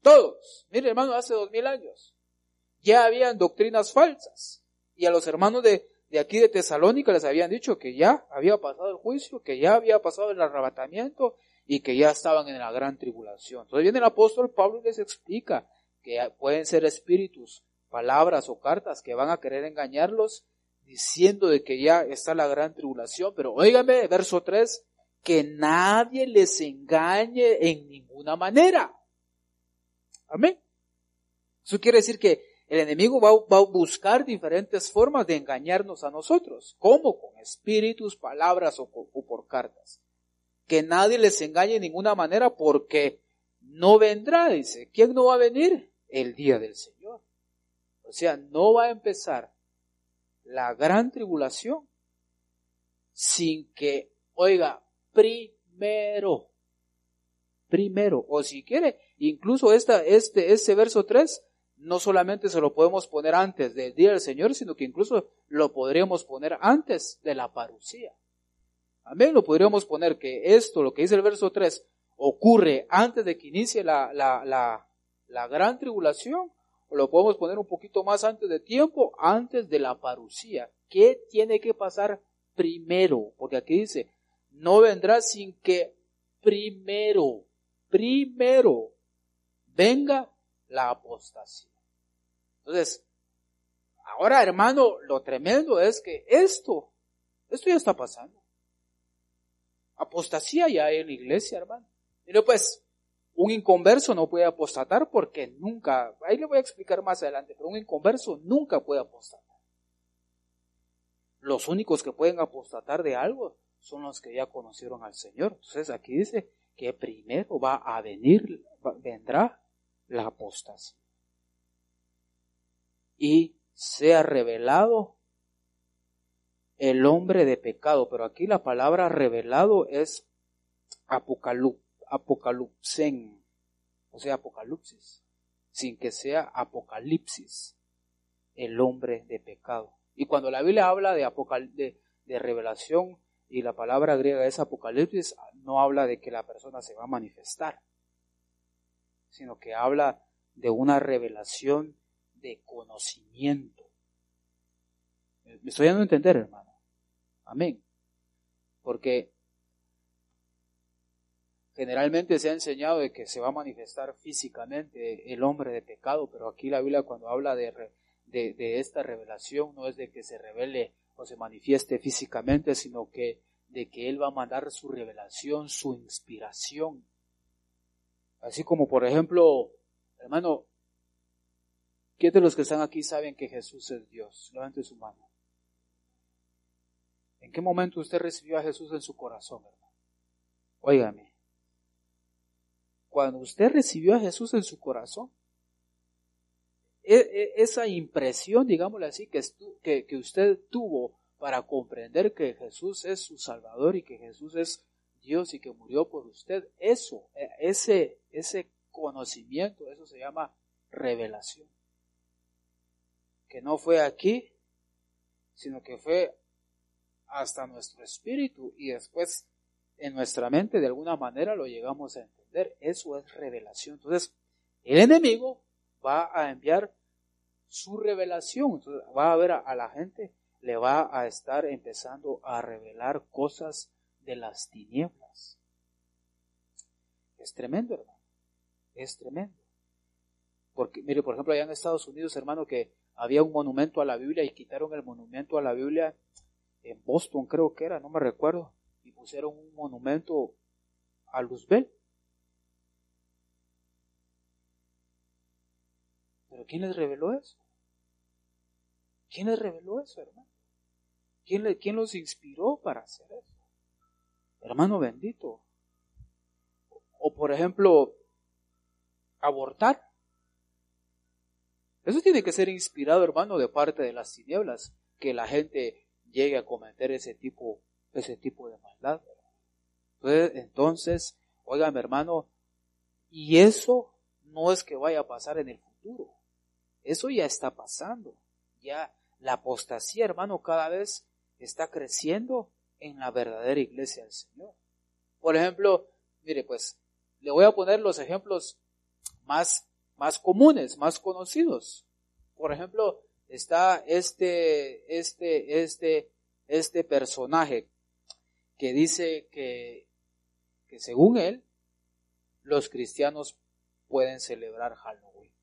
Todos. Mire, hermano, hace dos mil años ya habían doctrinas falsas. Y a los hermanos de, de aquí de Tesalónica les habían dicho que ya había pasado el juicio, que ya había pasado el arrebatamiento y que ya estaban en la gran tribulación. Entonces viene el apóstol Pablo y les explica que pueden ser espíritus, palabras o cartas que van a querer engañarlos diciendo de que ya está la gran tribulación. Pero óigame, verso tres, que nadie les engañe en ninguna manera. Amén. Eso quiere decir que el enemigo va, va a buscar diferentes formas de engañarnos a nosotros. ¿Cómo? Con espíritus, palabras o, o por cartas. Que nadie les engañe de ninguna manera porque no vendrá, dice. ¿Quién no va a venir? El día del Señor. O sea, no va a empezar la gran tribulación sin que, oiga, primero, primero, o si quiere, incluso esta, este, este verso tres, no solamente se lo podemos poner antes del día del Señor, sino que incluso lo podríamos poner antes de la parucía. Amén, lo podríamos poner que esto, lo que dice el verso tres, ocurre antes de que inicie la, la, la, la gran tribulación, o lo podemos poner un poquito más antes de tiempo, antes de la parucía. ¿Qué tiene que pasar primero? Porque aquí dice, no vendrá sin que primero, primero, venga la apostasía. Entonces, ahora hermano, lo tremendo es que esto, esto ya está pasando. Apostasía ya hay en la iglesia, hermano. Pero pues, un inconverso no puede apostatar porque nunca, ahí le voy a explicar más adelante, pero un inconverso nunca puede apostatar. Los únicos que pueden apostatar de algo son los que ya conocieron al Señor. Entonces aquí dice que primero va a venir, vendrá la apostasía. Y sea revelado el hombre de pecado. Pero aquí la palabra revelado es apocalup, apocalipsen, o sea, apocalipsis, sin que sea apocalipsis, el hombre de pecado. Y cuando la Biblia habla de, apocal, de, de revelación y la palabra griega es apocalipsis, no habla de que la persona se va a manifestar, sino que habla de una revelación de conocimiento. ¿Me estoy dando a entender, hermano? Amén. Porque generalmente se ha enseñado de que se va a manifestar físicamente el hombre de pecado, pero aquí la Biblia cuando habla de, de, de esta revelación no es de que se revele o se manifieste físicamente, sino que de que Él va a mandar su revelación, su inspiración. Así como por ejemplo, hermano, ¿quién de los que están aquí saben que Jesús es Dios? Levante su mano. ¿En qué momento usted recibió a Jesús en su corazón, hermano? Óigame. Cuando usted recibió a Jesús en su corazón, esa impresión, digámosle así, que, que, que usted tuvo para comprender que Jesús es su Salvador y que Jesús es Dios y que murió por usted, eso, ese, ese conocimiento, eso se llama revelación. Que no fue aquí, sino que fue hasta nuestro espíritu y después en nuestra mente de alguna manera lo llegamos a entender. Eso es revelación. Entonces, el enemigo va a enviar su revelación. Entonces, va a ver a, a la gente, le va a estar empezando a revelar cosas de las tinieblas. Es tremendo, hermano. Es tremendo. Porque, mire, por ejemplo, allá en Estados Unidos, hermano, que había un monumento a la Biblia y quitaron el monumento a la Biblia en Boston, creo que era, no me recuerdo, y pusieron un monumento a Luzbel. ¿Pero quién les reveló eso? ¿Quién les reveló eso, hermano? ¿Quién, le, quién los inspiró para hacer eso? Hermano bendito. O, o por ejemplo, abortar. Eso tiene que ser inspirado, hermano, de parte de las tinieblas, que la gente llegue a cometer ese tipo, ese tipo de maldad. Entonces, entonces, óigame, hermano, y eso no es que vaya a pasar en el futuro. Eso ya está pasando. Ya la apostasía, hermano, cada vez está creciendo en la verdadera iglesia del Señor. Por ejemplo, mire, pues, le voy a poner los ejemplos más más comunes, más conocidos. Por ejemplo, está este, este, este, este personaje que dice que, que según él, los cristianos pueden celebrar Halloween.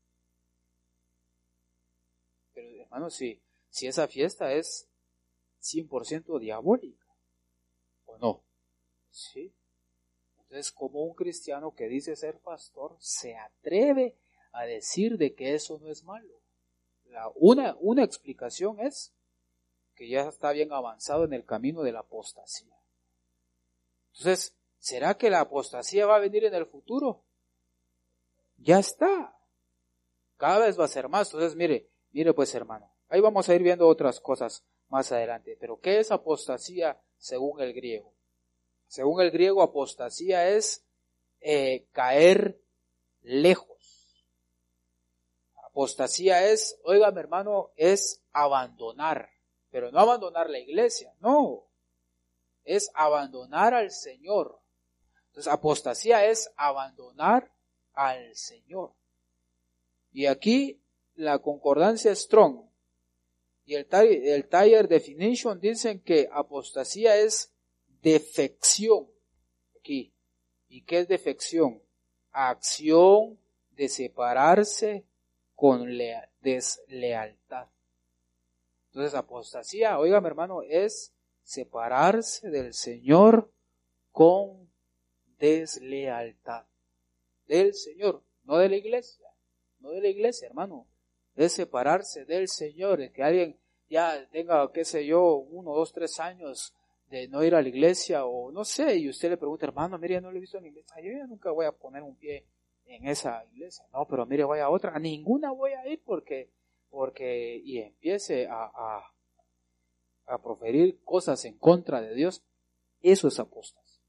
Pero hermano, si, si esa fiesta es cien por ciento diabólica, ¿o no? Sí. Entonces, como un cristiano que dice ser pastor se atreve a decir de que eso no es malo? La, una, una explicación es que ya está bien avanzado en el camino de la apostasía. Entonces, ¿será que la apostasía va a venir en el futuro? Ya está. Cada vez va a ser más. Entonces, mire, mire pues hermano, ahí vamos a ir viendo otras cosas más adelante. Pero ¿qué es apostasía según el griego? Según el griego, apostasía es eh, caer lejos. Apostasía es, óigame hermano, es abandonar. Pero no abandonar la iglesia, no. Es abandonar al Señor. Entonces, apostasía es abandonar al Señor. Y aquí la concordancia Strong y el, el Thayer Definition dicen que apostasía es defección. Aquí. ¿Y qué es defección? Acción de separarse con lea, deslealtad. Entonces, apostasía, óigame hermano, es separarse del Señor con deslealtad. Del Señor, no de la iglesia, no de la iglesia, hermano. Es separarse del Señor, es que alguien ya tenga, qué sé yo, uno, dos, tres años de no ir a la iglesia, o no sé, y usted le pregunta, hermano, mire, ya no lo he visto en la iglesia, yo ya nunca voy a poner un pie en esa iglesia. No, pero mire, voy a otra, a ninguna voy a ir porque, porque, y empiece a, a, a proferir cosas en contra de Dios. Eso es apostasía.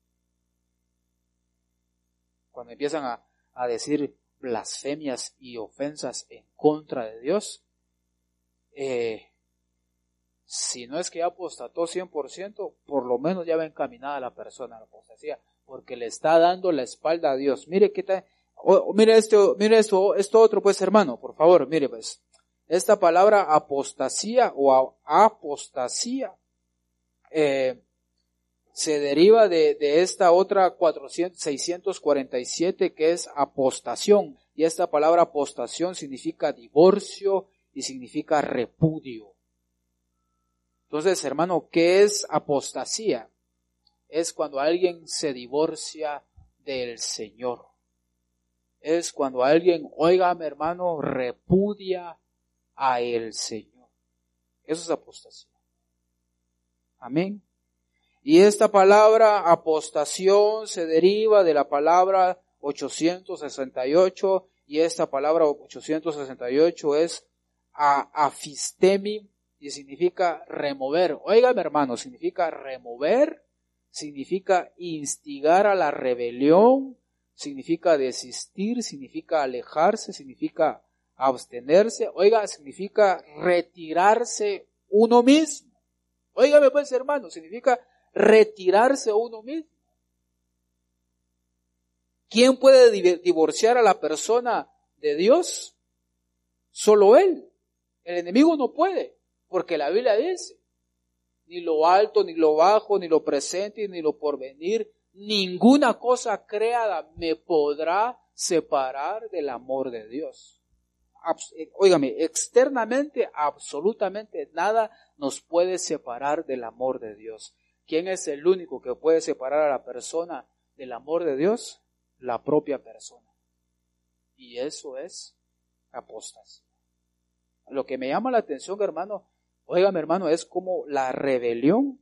Cuando empiezan a, a decir blasfemias y ofensas en contra de Dios, eh, si no es que ya apostató cien por ciento, por lo menos ya va encaminada la persona a la apostasía, porque le está dando la espalda a Dios. Mire qué tal, oh, mire esto, mire esto, esto otro pues hermano, por favor, mire pues, esta palabra apostasía o apostasía, eh, se deriva de, de esta otra cuatrocientos, seiscientos cuarenta y siete que es apostación, y esta palabra apostación significa divorcio y significa repudio. Entonces, hermano, ¿qué es apostasía? Es cuando alguien se divorcia del Señor. Es cuando alguien, óigame hermano, repudia a el Señor. Eso es apostasía. Amén. Y esta palabra apostación se deriva de la palabra ochocientos sesenta y ocho, y esta palabra ochocientos sesenta y ocho es a, afistemi, y significa remover. Óigame hermano, significa remover, significa instigar a la rebelión, significa desistir, significa alejarse, significa abstenerse, oiga, significa retirarse uno mismo. Óigame pues hermano, significa retirarse uno mismo. ¿Quién puede divorciar a la persona de Dios? Solo Él. El enemigo no puede, porque la Biblia dice, ni lo alto, ni lo bajo, ni lo presente, ni lo porvenir, ninguna cosa creada me podrá separar del amor de Dios. Óigame, externamente, absolutamente nada nos puede separar del amor de Dios. ¿Quién es el único que puede separar a la persona del amor de Dios? La propia persona. Y eso es apostasía. Lo que me llama la atención, hermano, óigame hermano, es como la rebelión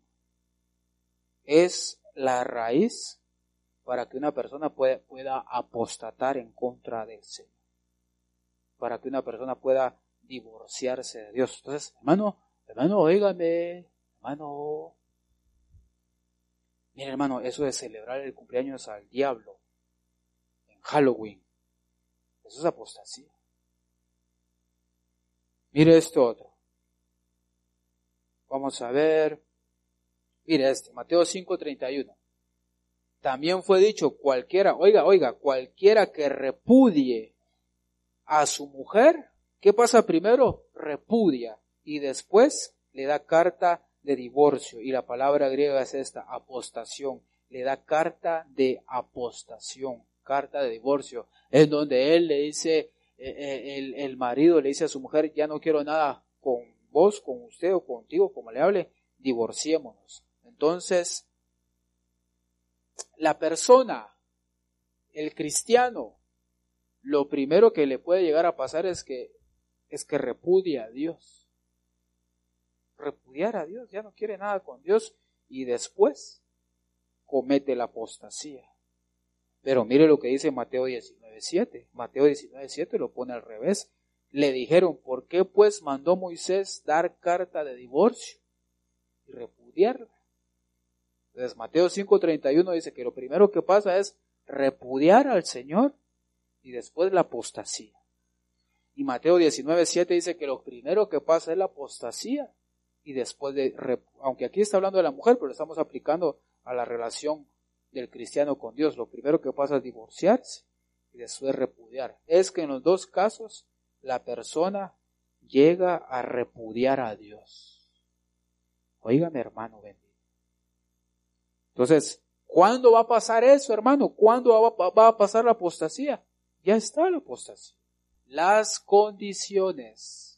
es la raíz para que una persona pueda, pueda apostatar en contra del Señor. Para que una persona pueda divorciarse de Dios. Entonces, hermano, hermano, óigame, hermano. Mira, hermano, eso de celebrar el cumpleaños al diablo en Halloween, eso es apostasía. Mire esto otro. Vamos a ver. Mire este, Mateo cinco treinta y uno. También fue dicho cualquiera, oiga, oiga, cualquiera que repudie a su mujer, ¿qué pasa primero? Repudia y después le da carta de divorcio. Y la palabra griega es esta, apostación. Le da carta de apostación, carta de divorcio, en donde él le dice, eh, el, el marido le dice a su mujer, ya no quiero nada con vos, con usted o contigo, como le hable, divorciémonos. Entonces, la persona, el cristiano, lo primero que le puede llegar a pasar es que, es que repudia a Dios. Repudiar a Dios, ya no quiere nada con Dios y después comete la apostasía. Pero mire lo que dice Mateo diecinueve siete. Mateo diecinueve siete lo pone al revés. Le dijeron, ¿por qué pues mandó Moisés dar carta de divorcio y repudiarla? Entonces Mateo cinco treinta y uno dice que lo primero que pasa es repudiar al Señor y después la apostasía. Y Mateo diecinueve siete dice que lo primero que pasa es la apostasía y después de, aunque aquí está hablando de la mujer, pero lo estamos aplicando a la relación del cristiano con Dios. Lo primero que pasa es divorciarse y después repudiar. Es que en los dos casos la persona llega a repudiar a Dios. Óigame, hermano bendito. Entonces, ¿cuándo va a pasar eso, hermano? ¿Cuándo va, va a pasar la apostasía? Ya está la apostasía. Las condiciones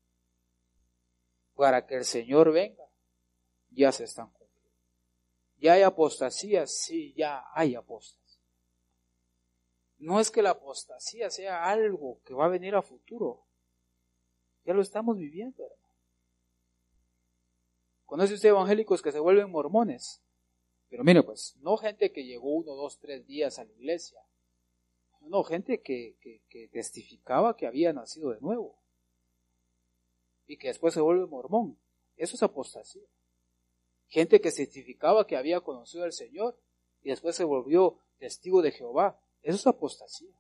para que el Señor venga ya se están cumpliendo. ¿Ya hay apostasía? Sí, ya hay apostasía. No es que la apostasía sea algo que va a venir a futuro. Ya lo estamos viviendo, hermano. ¿Conoce usted evangélicos que se vuelven mormones? Pero mire pues, no gente que llegó uno, dos, tres días a la iglesia. No, gente que, que, que testificaba que había nacido de nuevo. Y que después se vuelve mormón. Eso es apostasía. Gente que testificaba que había conocido al Señor y después se volvió testigo de Jehová. Eso es apostasía.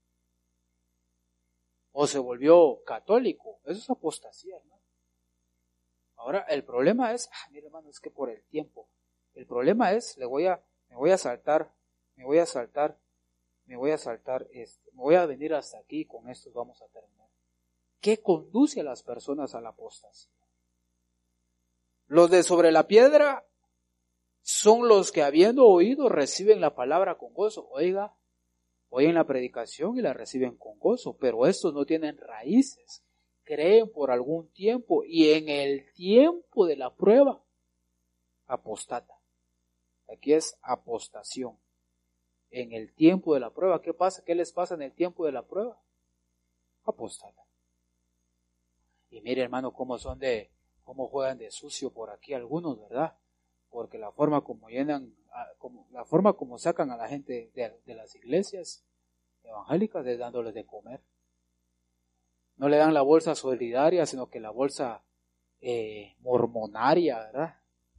O se volvió católico. Eso es apostasía, hermano. Ahora, el problema es, ah, mire hermano, es que por el tiempo. El problema es, le voy a, me voy a saltar, me voy a saltar, me voy a saltar, este, me voy a venir hasta aquí y con esto vamos a terminar. ¿Qué conduce a las personas a la apostasía? Los de sobre la piedra son los que habiendo oído reciben la palabra con gozo. Oiga, oyen la predicación y la reciben con gozo, pero estos no tienen raíces, creen por algún tiempo y en el tiempo de la prueba apostatan. Aquí es apostación. En el tiempo de la prueba, ¿qué pasa? ¿Qué les pasa en el tiempo de la prueba? Apostatan. Y mire, hermano, cómo son de, cómo juegan de sucio por aquí algunos, ¿verdad? Porque la forma como llenan, como, la forma como sacan a la gente de, de las iglesias evangélicas es dándoles de comer. No le dan la bolsa solidaria, sino que la bolsa eh, mormonaria, ¿verdad?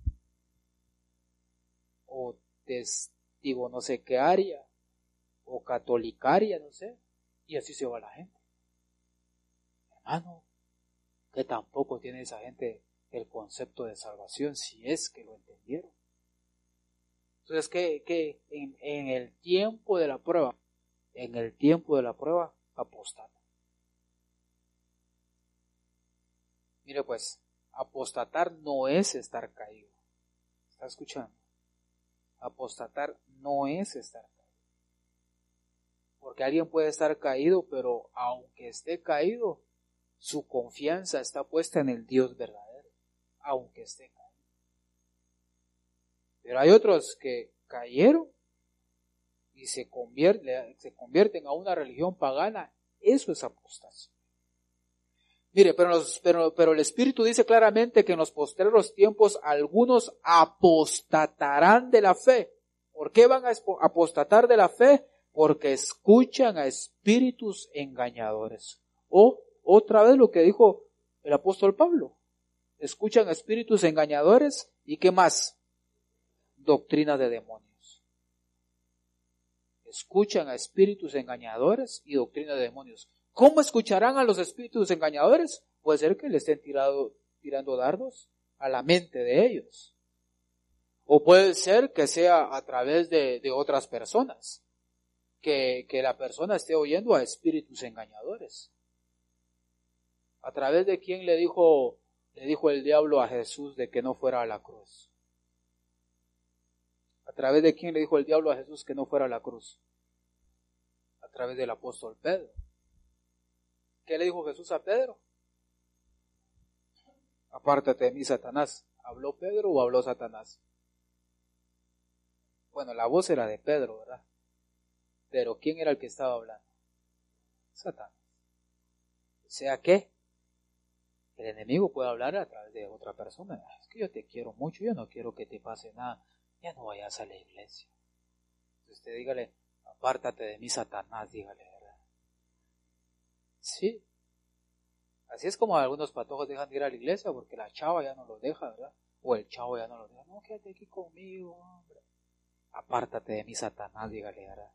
O testigo no sé qué área, o catolicaria, no sé, y así se va la gente. Hermano, que tampoco tiene esa gente el concepto de salvación, si es que lo entendieron. Entonces, que, que en, en el tiempo de la prueba, en el tiempo de la prueba, apostatan. Mire pues, apostatar no es estar caído. ¿Está escuchando? Apostatar no es estar caído. Porque alguien puede estar caído, pero aunque esté caído, su confianza está puesta en el Dios verdadero, aunque esté caído. Pero hay otros que cayeron y se convierten, se convierten a una religión pagana. Eso es apostasía. Mire, pero, los, pero, pero el Espíritu dice claramente que en los postreros tiempos algunos apostatarán de la fe. ¿Por qué van a apostatar de la fe? Porque escuchan a espíritus engañadores. O, otra vez lo que dijo el apóstol Pablo. Escuchan a espíritus engañadores y ¿qué más? Doctrina de demonios. Escuchan a espíritus engañadores y doctrina de demonios. ¿Cómo escucharán a los espíritus engañadores? Puede ser que le estén tirado, tirando dardos a la mente de ellos. O puede ser que sea a través de, de otras personas que, que la persona esté oyendo a espíritus engañadores. ¿A través de quién le dijo, le dijo el diablo a Jesús de que no fuera a la cruz? ¿A través de quién le dijo el diablo a Jesús que no fuera a la cruz? A través del apóstol Pedro. ¿Qué le dijo Jesús a Pedro? Apártate de mí, Satanás. ¿Habló Pedro o habló Satanás? Bueno, la voz era de Pedro, ¿verdad? Pero ¿quién era el que estaba hablando? Satanás. O sea que el enemigo puede hablar a través de otra persona. Es que yo te quiero mucho, yo no quiero que te pase nada. Ya no vayas a la iglesia. Entonces usted dígale, apártate de mí, Satanás, dígale, ¿verdad? Sí. Así es como algunos patojos dejan de ir a la iglesia porque la chava ya no los deja, ¿verdad? O el chavo ya no los deja. No, quédate aquí conmigo, hombre. Apártate de mí, Satanás, dígale, ¿verdad?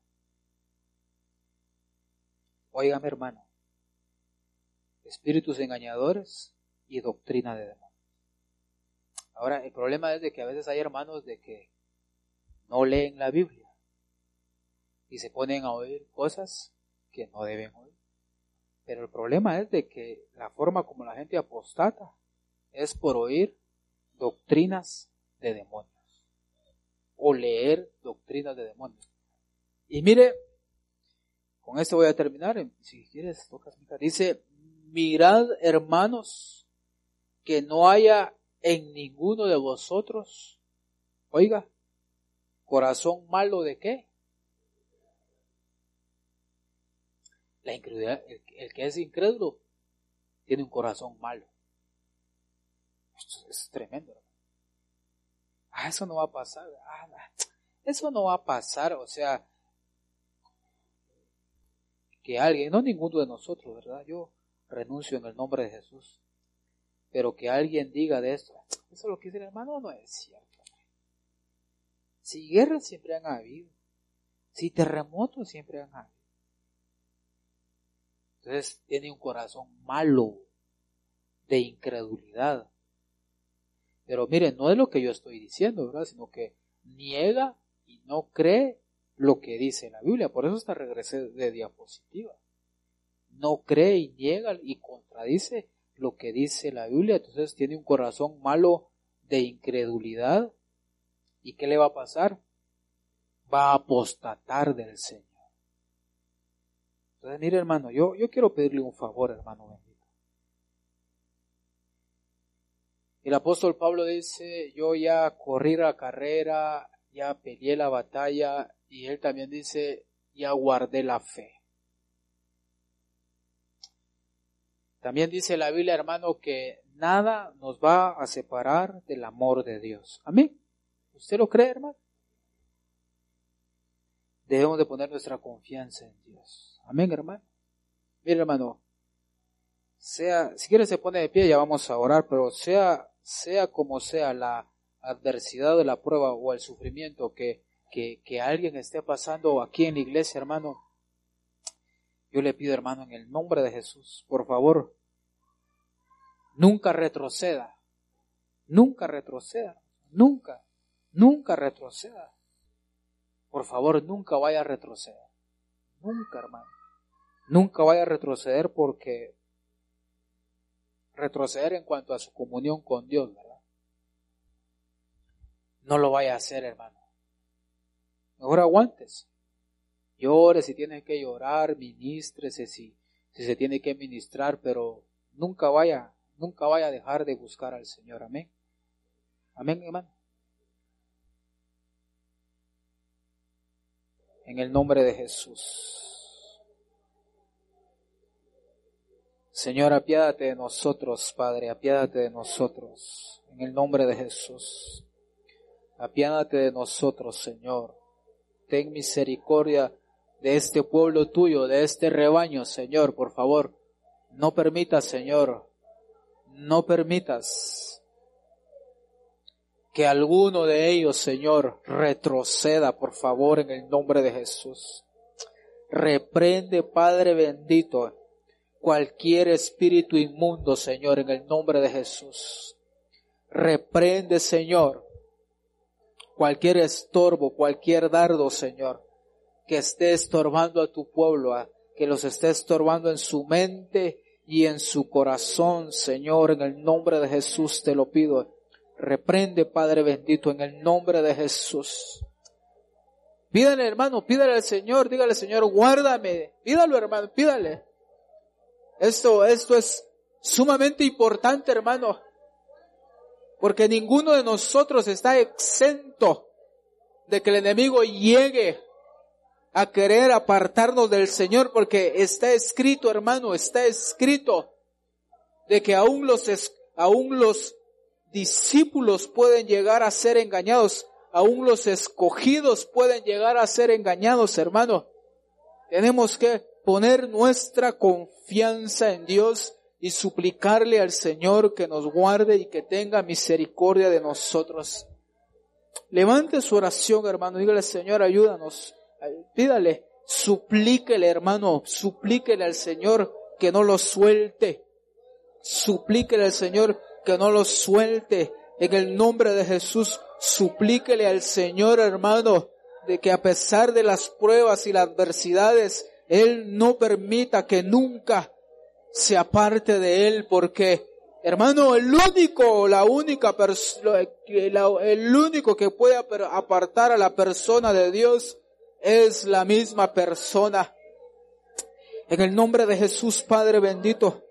Óigame, hermano. Espíritus engañadores y doctrina de demonios. Ahora, el problema es de que a veces hay hermanos de que no leen la Biblia y se ponen a oír cosas que no deben oír. Pero el problema es de que la forma como la gente apostata es por oír doctrinas de demonios o leer doctrinas de demonios. Y mire, con esto voy a terminar. Si quieres, tocas mi cara. Dice, mirad, hermanos, que no haya en ninguno de vosotros, oiga, corazón malo de qué? La incredulidad, el, el que es incrédulo tiene un corazón malo. Esto es tremendo. Ah, eso no va a pasar. Ah, eso no va a pasar. O sea, que alguien, no ninguno de nosotros, ¿verdad? Yo renuncio en el nombre de Jesús. Pero que alguien diga de esto, eso es lo que dice el hermano, no es cierto. Si guerras siempre han habido, si terremotos siempre han habido. Entonces tiene un corazón malo, de incredulidad. Pero miren, no es lo que yo estoy diciendo, ¿verdad? Sino que niega y no cree lo que dice la Biblia. Por eso hasta regresé de diapositiva. No cree y niega y contradice lo que dice la Biblia. Entonces tiene un corazón malo de incredulidad. ¿Y qué le va a pasar? Va a apostatar del Señor. Entonces, mire, hermano, yo, yo quiero pedirle un favor, hermano bendito. El apóstol Pablo dice, yo ya corrí la carrera, ya peleé la batalla, y él también dice, ya guardé la fe. También dice la Biblia, hermano, que nada nos va a separar del amor de Dios. ¿Amén? ¿Usted lo cree, hermano? Debemos de poner nuestra confianza en Dios. Amén, hermano. Mire, hermano, sea, si quiere se pone de pie, ya vamos a orar, pero sea, sea como sea la adversidad de la prueba o el sufrimiento que, que, que alguien esté pasando aquí en la iglesia, hermano, yo le pido, hermano, en el nombre de Jesús, por favor, nunca retroceda, nunca retroceda, nunca, nunca retroceda. Por favor, nunca vaya a retroceder. Nunca, hermano. Nunca vaya a retroceder porque retroceder en cuanto a su comunión con Dios, ¿verdad? No lo vaya a hacer, hermano. Mejor aguántese. Llore si tiene que llorar, ministrese si, si se tiene que ministrar, pero nunca vaya, nunca vaya a dejar de buscar al Señor. Amén. Amén, hermano. En el nombre de Jesús. Señor, apiádate de nosotros, Padre, apiádate de nosotros. En el nombre de Jesús. Apiádate de nosotros, Señor. Ten misericordia de este pueblo tuyo, de este rebaño, Señor, por favor. No permitas, Señor, no permitas que alguno de ellos, Señor, retroceda, por favor, en el nombre de Jesús. Reprende, Padre bendito, cualquier espíritu inmundo, Señor, en el nombre de Jesús. Reprende, Señor, cualquier estorbo, cualquier dardo, Señor, que esté estorbando a tu pueblo, a, que los esté estorbando en su mente y en su corazón, Señor, en el nombre de Jesús te lo pido. Reprende, Padre bendito, en el nombre de Jesús. Pídale, hermano, pídale al Señor, dígale, Señor, guárdame. Pídalo, hermano, pídale. Esto, esto es sumamente importante, hermano, porque ninguno de nosotros está exento de que el enemigo llegue a querer apartarnos del Señor, porque está escrito, hermano, está escrito de que aún los, aún los discípulos pueden llegar a ser engañados, aún los escogidos pueden llegar a ser engañados, hermano. Tenemos que poner nuestra confianza en Dios y suplicarle al Señor que nos guarde y que tenga misericordia de nosotros. Levante su oración, hermano, dígale, Señor, ayúdanos. Pídale, suplíquele, hermano, suplíquele al Señor que no lo suelte. Suplíquele al Señor que no lo suelte. En el nombre de Jesús, suplíquele al Señor, hermano, de que a pesar de las pruebas y las adversidades, Él no permita que nunca se aparte de Él, porque, hermano, el único, la única persona, el único que puede apartar a la persona de Dios es la misma persona. En el nombre de Jesús, Padre bendito,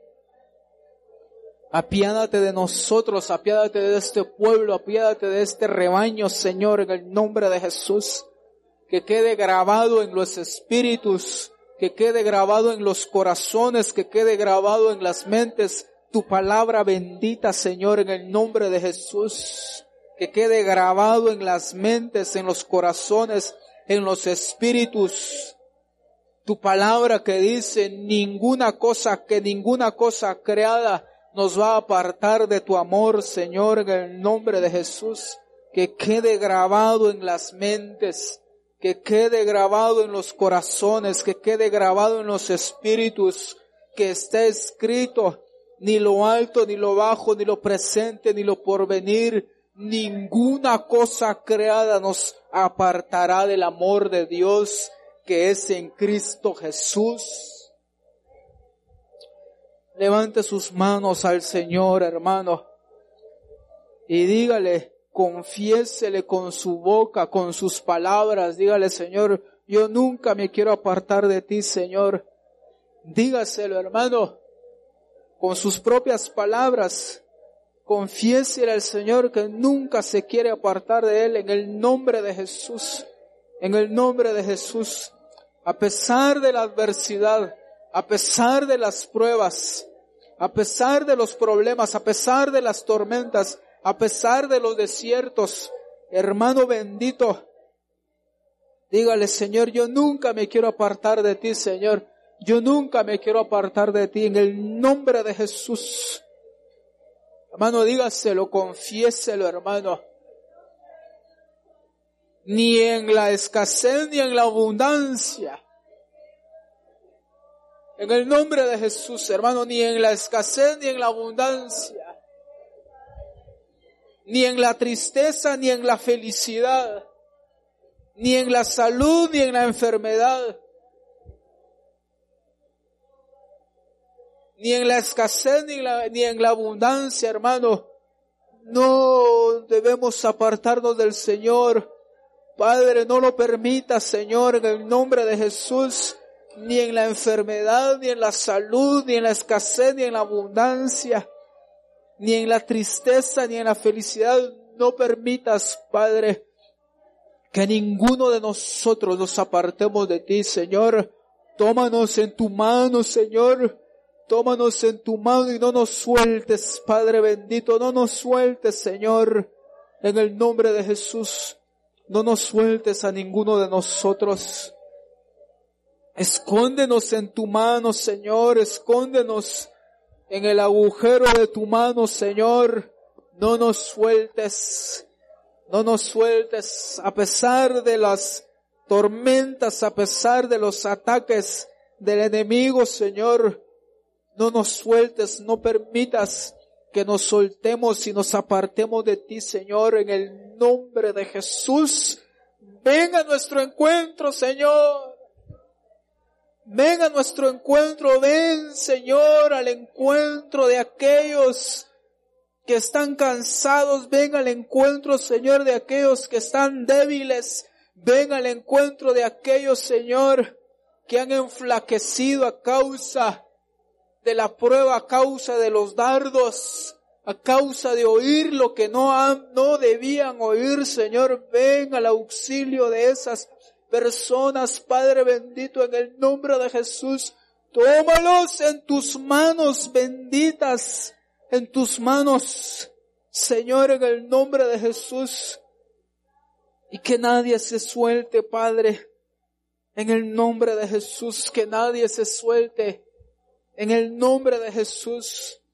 apiádate de nosotros, apiádate de este pueblo, apiádate de este rebaño, Señor, en el nombre de Jesús. Que quede grabado en los espíritus, que quede grabado en los corazones, que quede grabado en las mentes tu palabra bendita, Señor, en el nombre de Jesús. Que quede grabado en las mentes, en los corazones, en los espíritus, tu palabra que dice, ninguna cosa, que ninguna cosa creada nos va a apartar de tu amor, Señor, en el nombre de Jesús. Que quede grabado en las mentes, que quede grabado en los corazones, que quede grabado en los espíritus, que esté escrito, ni lo alto, ni lo bajo, ni lo presente, ni lo porvenir, ninguna cosa creada nos apartará del amor de Dios que es en Cristo Jesús. Levante sus manos al Señor, hermano, y dígale, confiésele con su boca, con sus palabras, dígale, Señor, yo nunca me quiero apartar de ti, Señor. Dígaselo, hermano, con sus propias palabras. Confiésele al Señor que nunca se quiere apartar de Él, en el nombre de Jesús, en el nombre de Jesús. A pesar de la adversidad, a pesar de las pruebas, a pesar de los problemas, a pesar de las tormentas, a pesar de los desiertos, hermano bendito, dígale, Señor, yo nunca me quiero apartar de ti, Señor. Yo nunca me quiero apartar de ti, en el nombre de Jesús. Hermano, dígaselo, confiéselo, hermano. Ni en la escasez ni en la abundancia. En el nombre de Jesús, hermano, ni en la escasez ni en la abundancia. Ni en la tristeza ni en la felicidad. Ni en la salud ni en la enfermedad. Ni en la escasez ni en la, ni en la abundancia, hermano. No debemos apartarnos del Señor. Padre, no lo permita, Señor, en el nombre de Jesús. Ni en la enfermedad, ni en la salud, ni en la escasez, ni en la abundancia. Ni en la tristeza, ni en la felicidad. No permitas, Padre, que ninguno de nosotros nos apartemos de ti, Señor. Tómanos en tu mano, Señor. Tómanos en tu mano y no nos sueltes, Padre bendito, no nos sueltes, Señor, en el nombre de Jesús. No nos sueltes a ninguno de nosotros. Escóndenos en tu mano, Señor, escóndenos en el agujero de tu mano, Señor. No nos sueltes, no nos sueltes, a pesar de las tormentas, a pesar de los ataques del enemigo, Señor. No nos sueltes, no permitas que nos soltemos y nos apartemos de ti, Señor, en el nombre de Jesús. Ven a nuestro encuentro, Señor. Ven a nuestro encuentro, ven, Señor, al encuentro de aquellos que están cansados. Ven al encuentro, Señor, de aquellos que están débiles. Ven al encuentro de aquellos, Señor, que han enflaquecido a causa de la prueba, a causa de los dardos, a causa de oír lo que no, han, no debían oír, Señor. Ven al auxilio de esas personas, Padre bendito, en el nombre de Jesús. Tómalos en tus manos benditas, en tus manos, Señor, en el nombre de Jesús. Y que nadie se suelte, Padre, en el nombre de Jesús, que nadie se suelte, en el nombre de Jesús.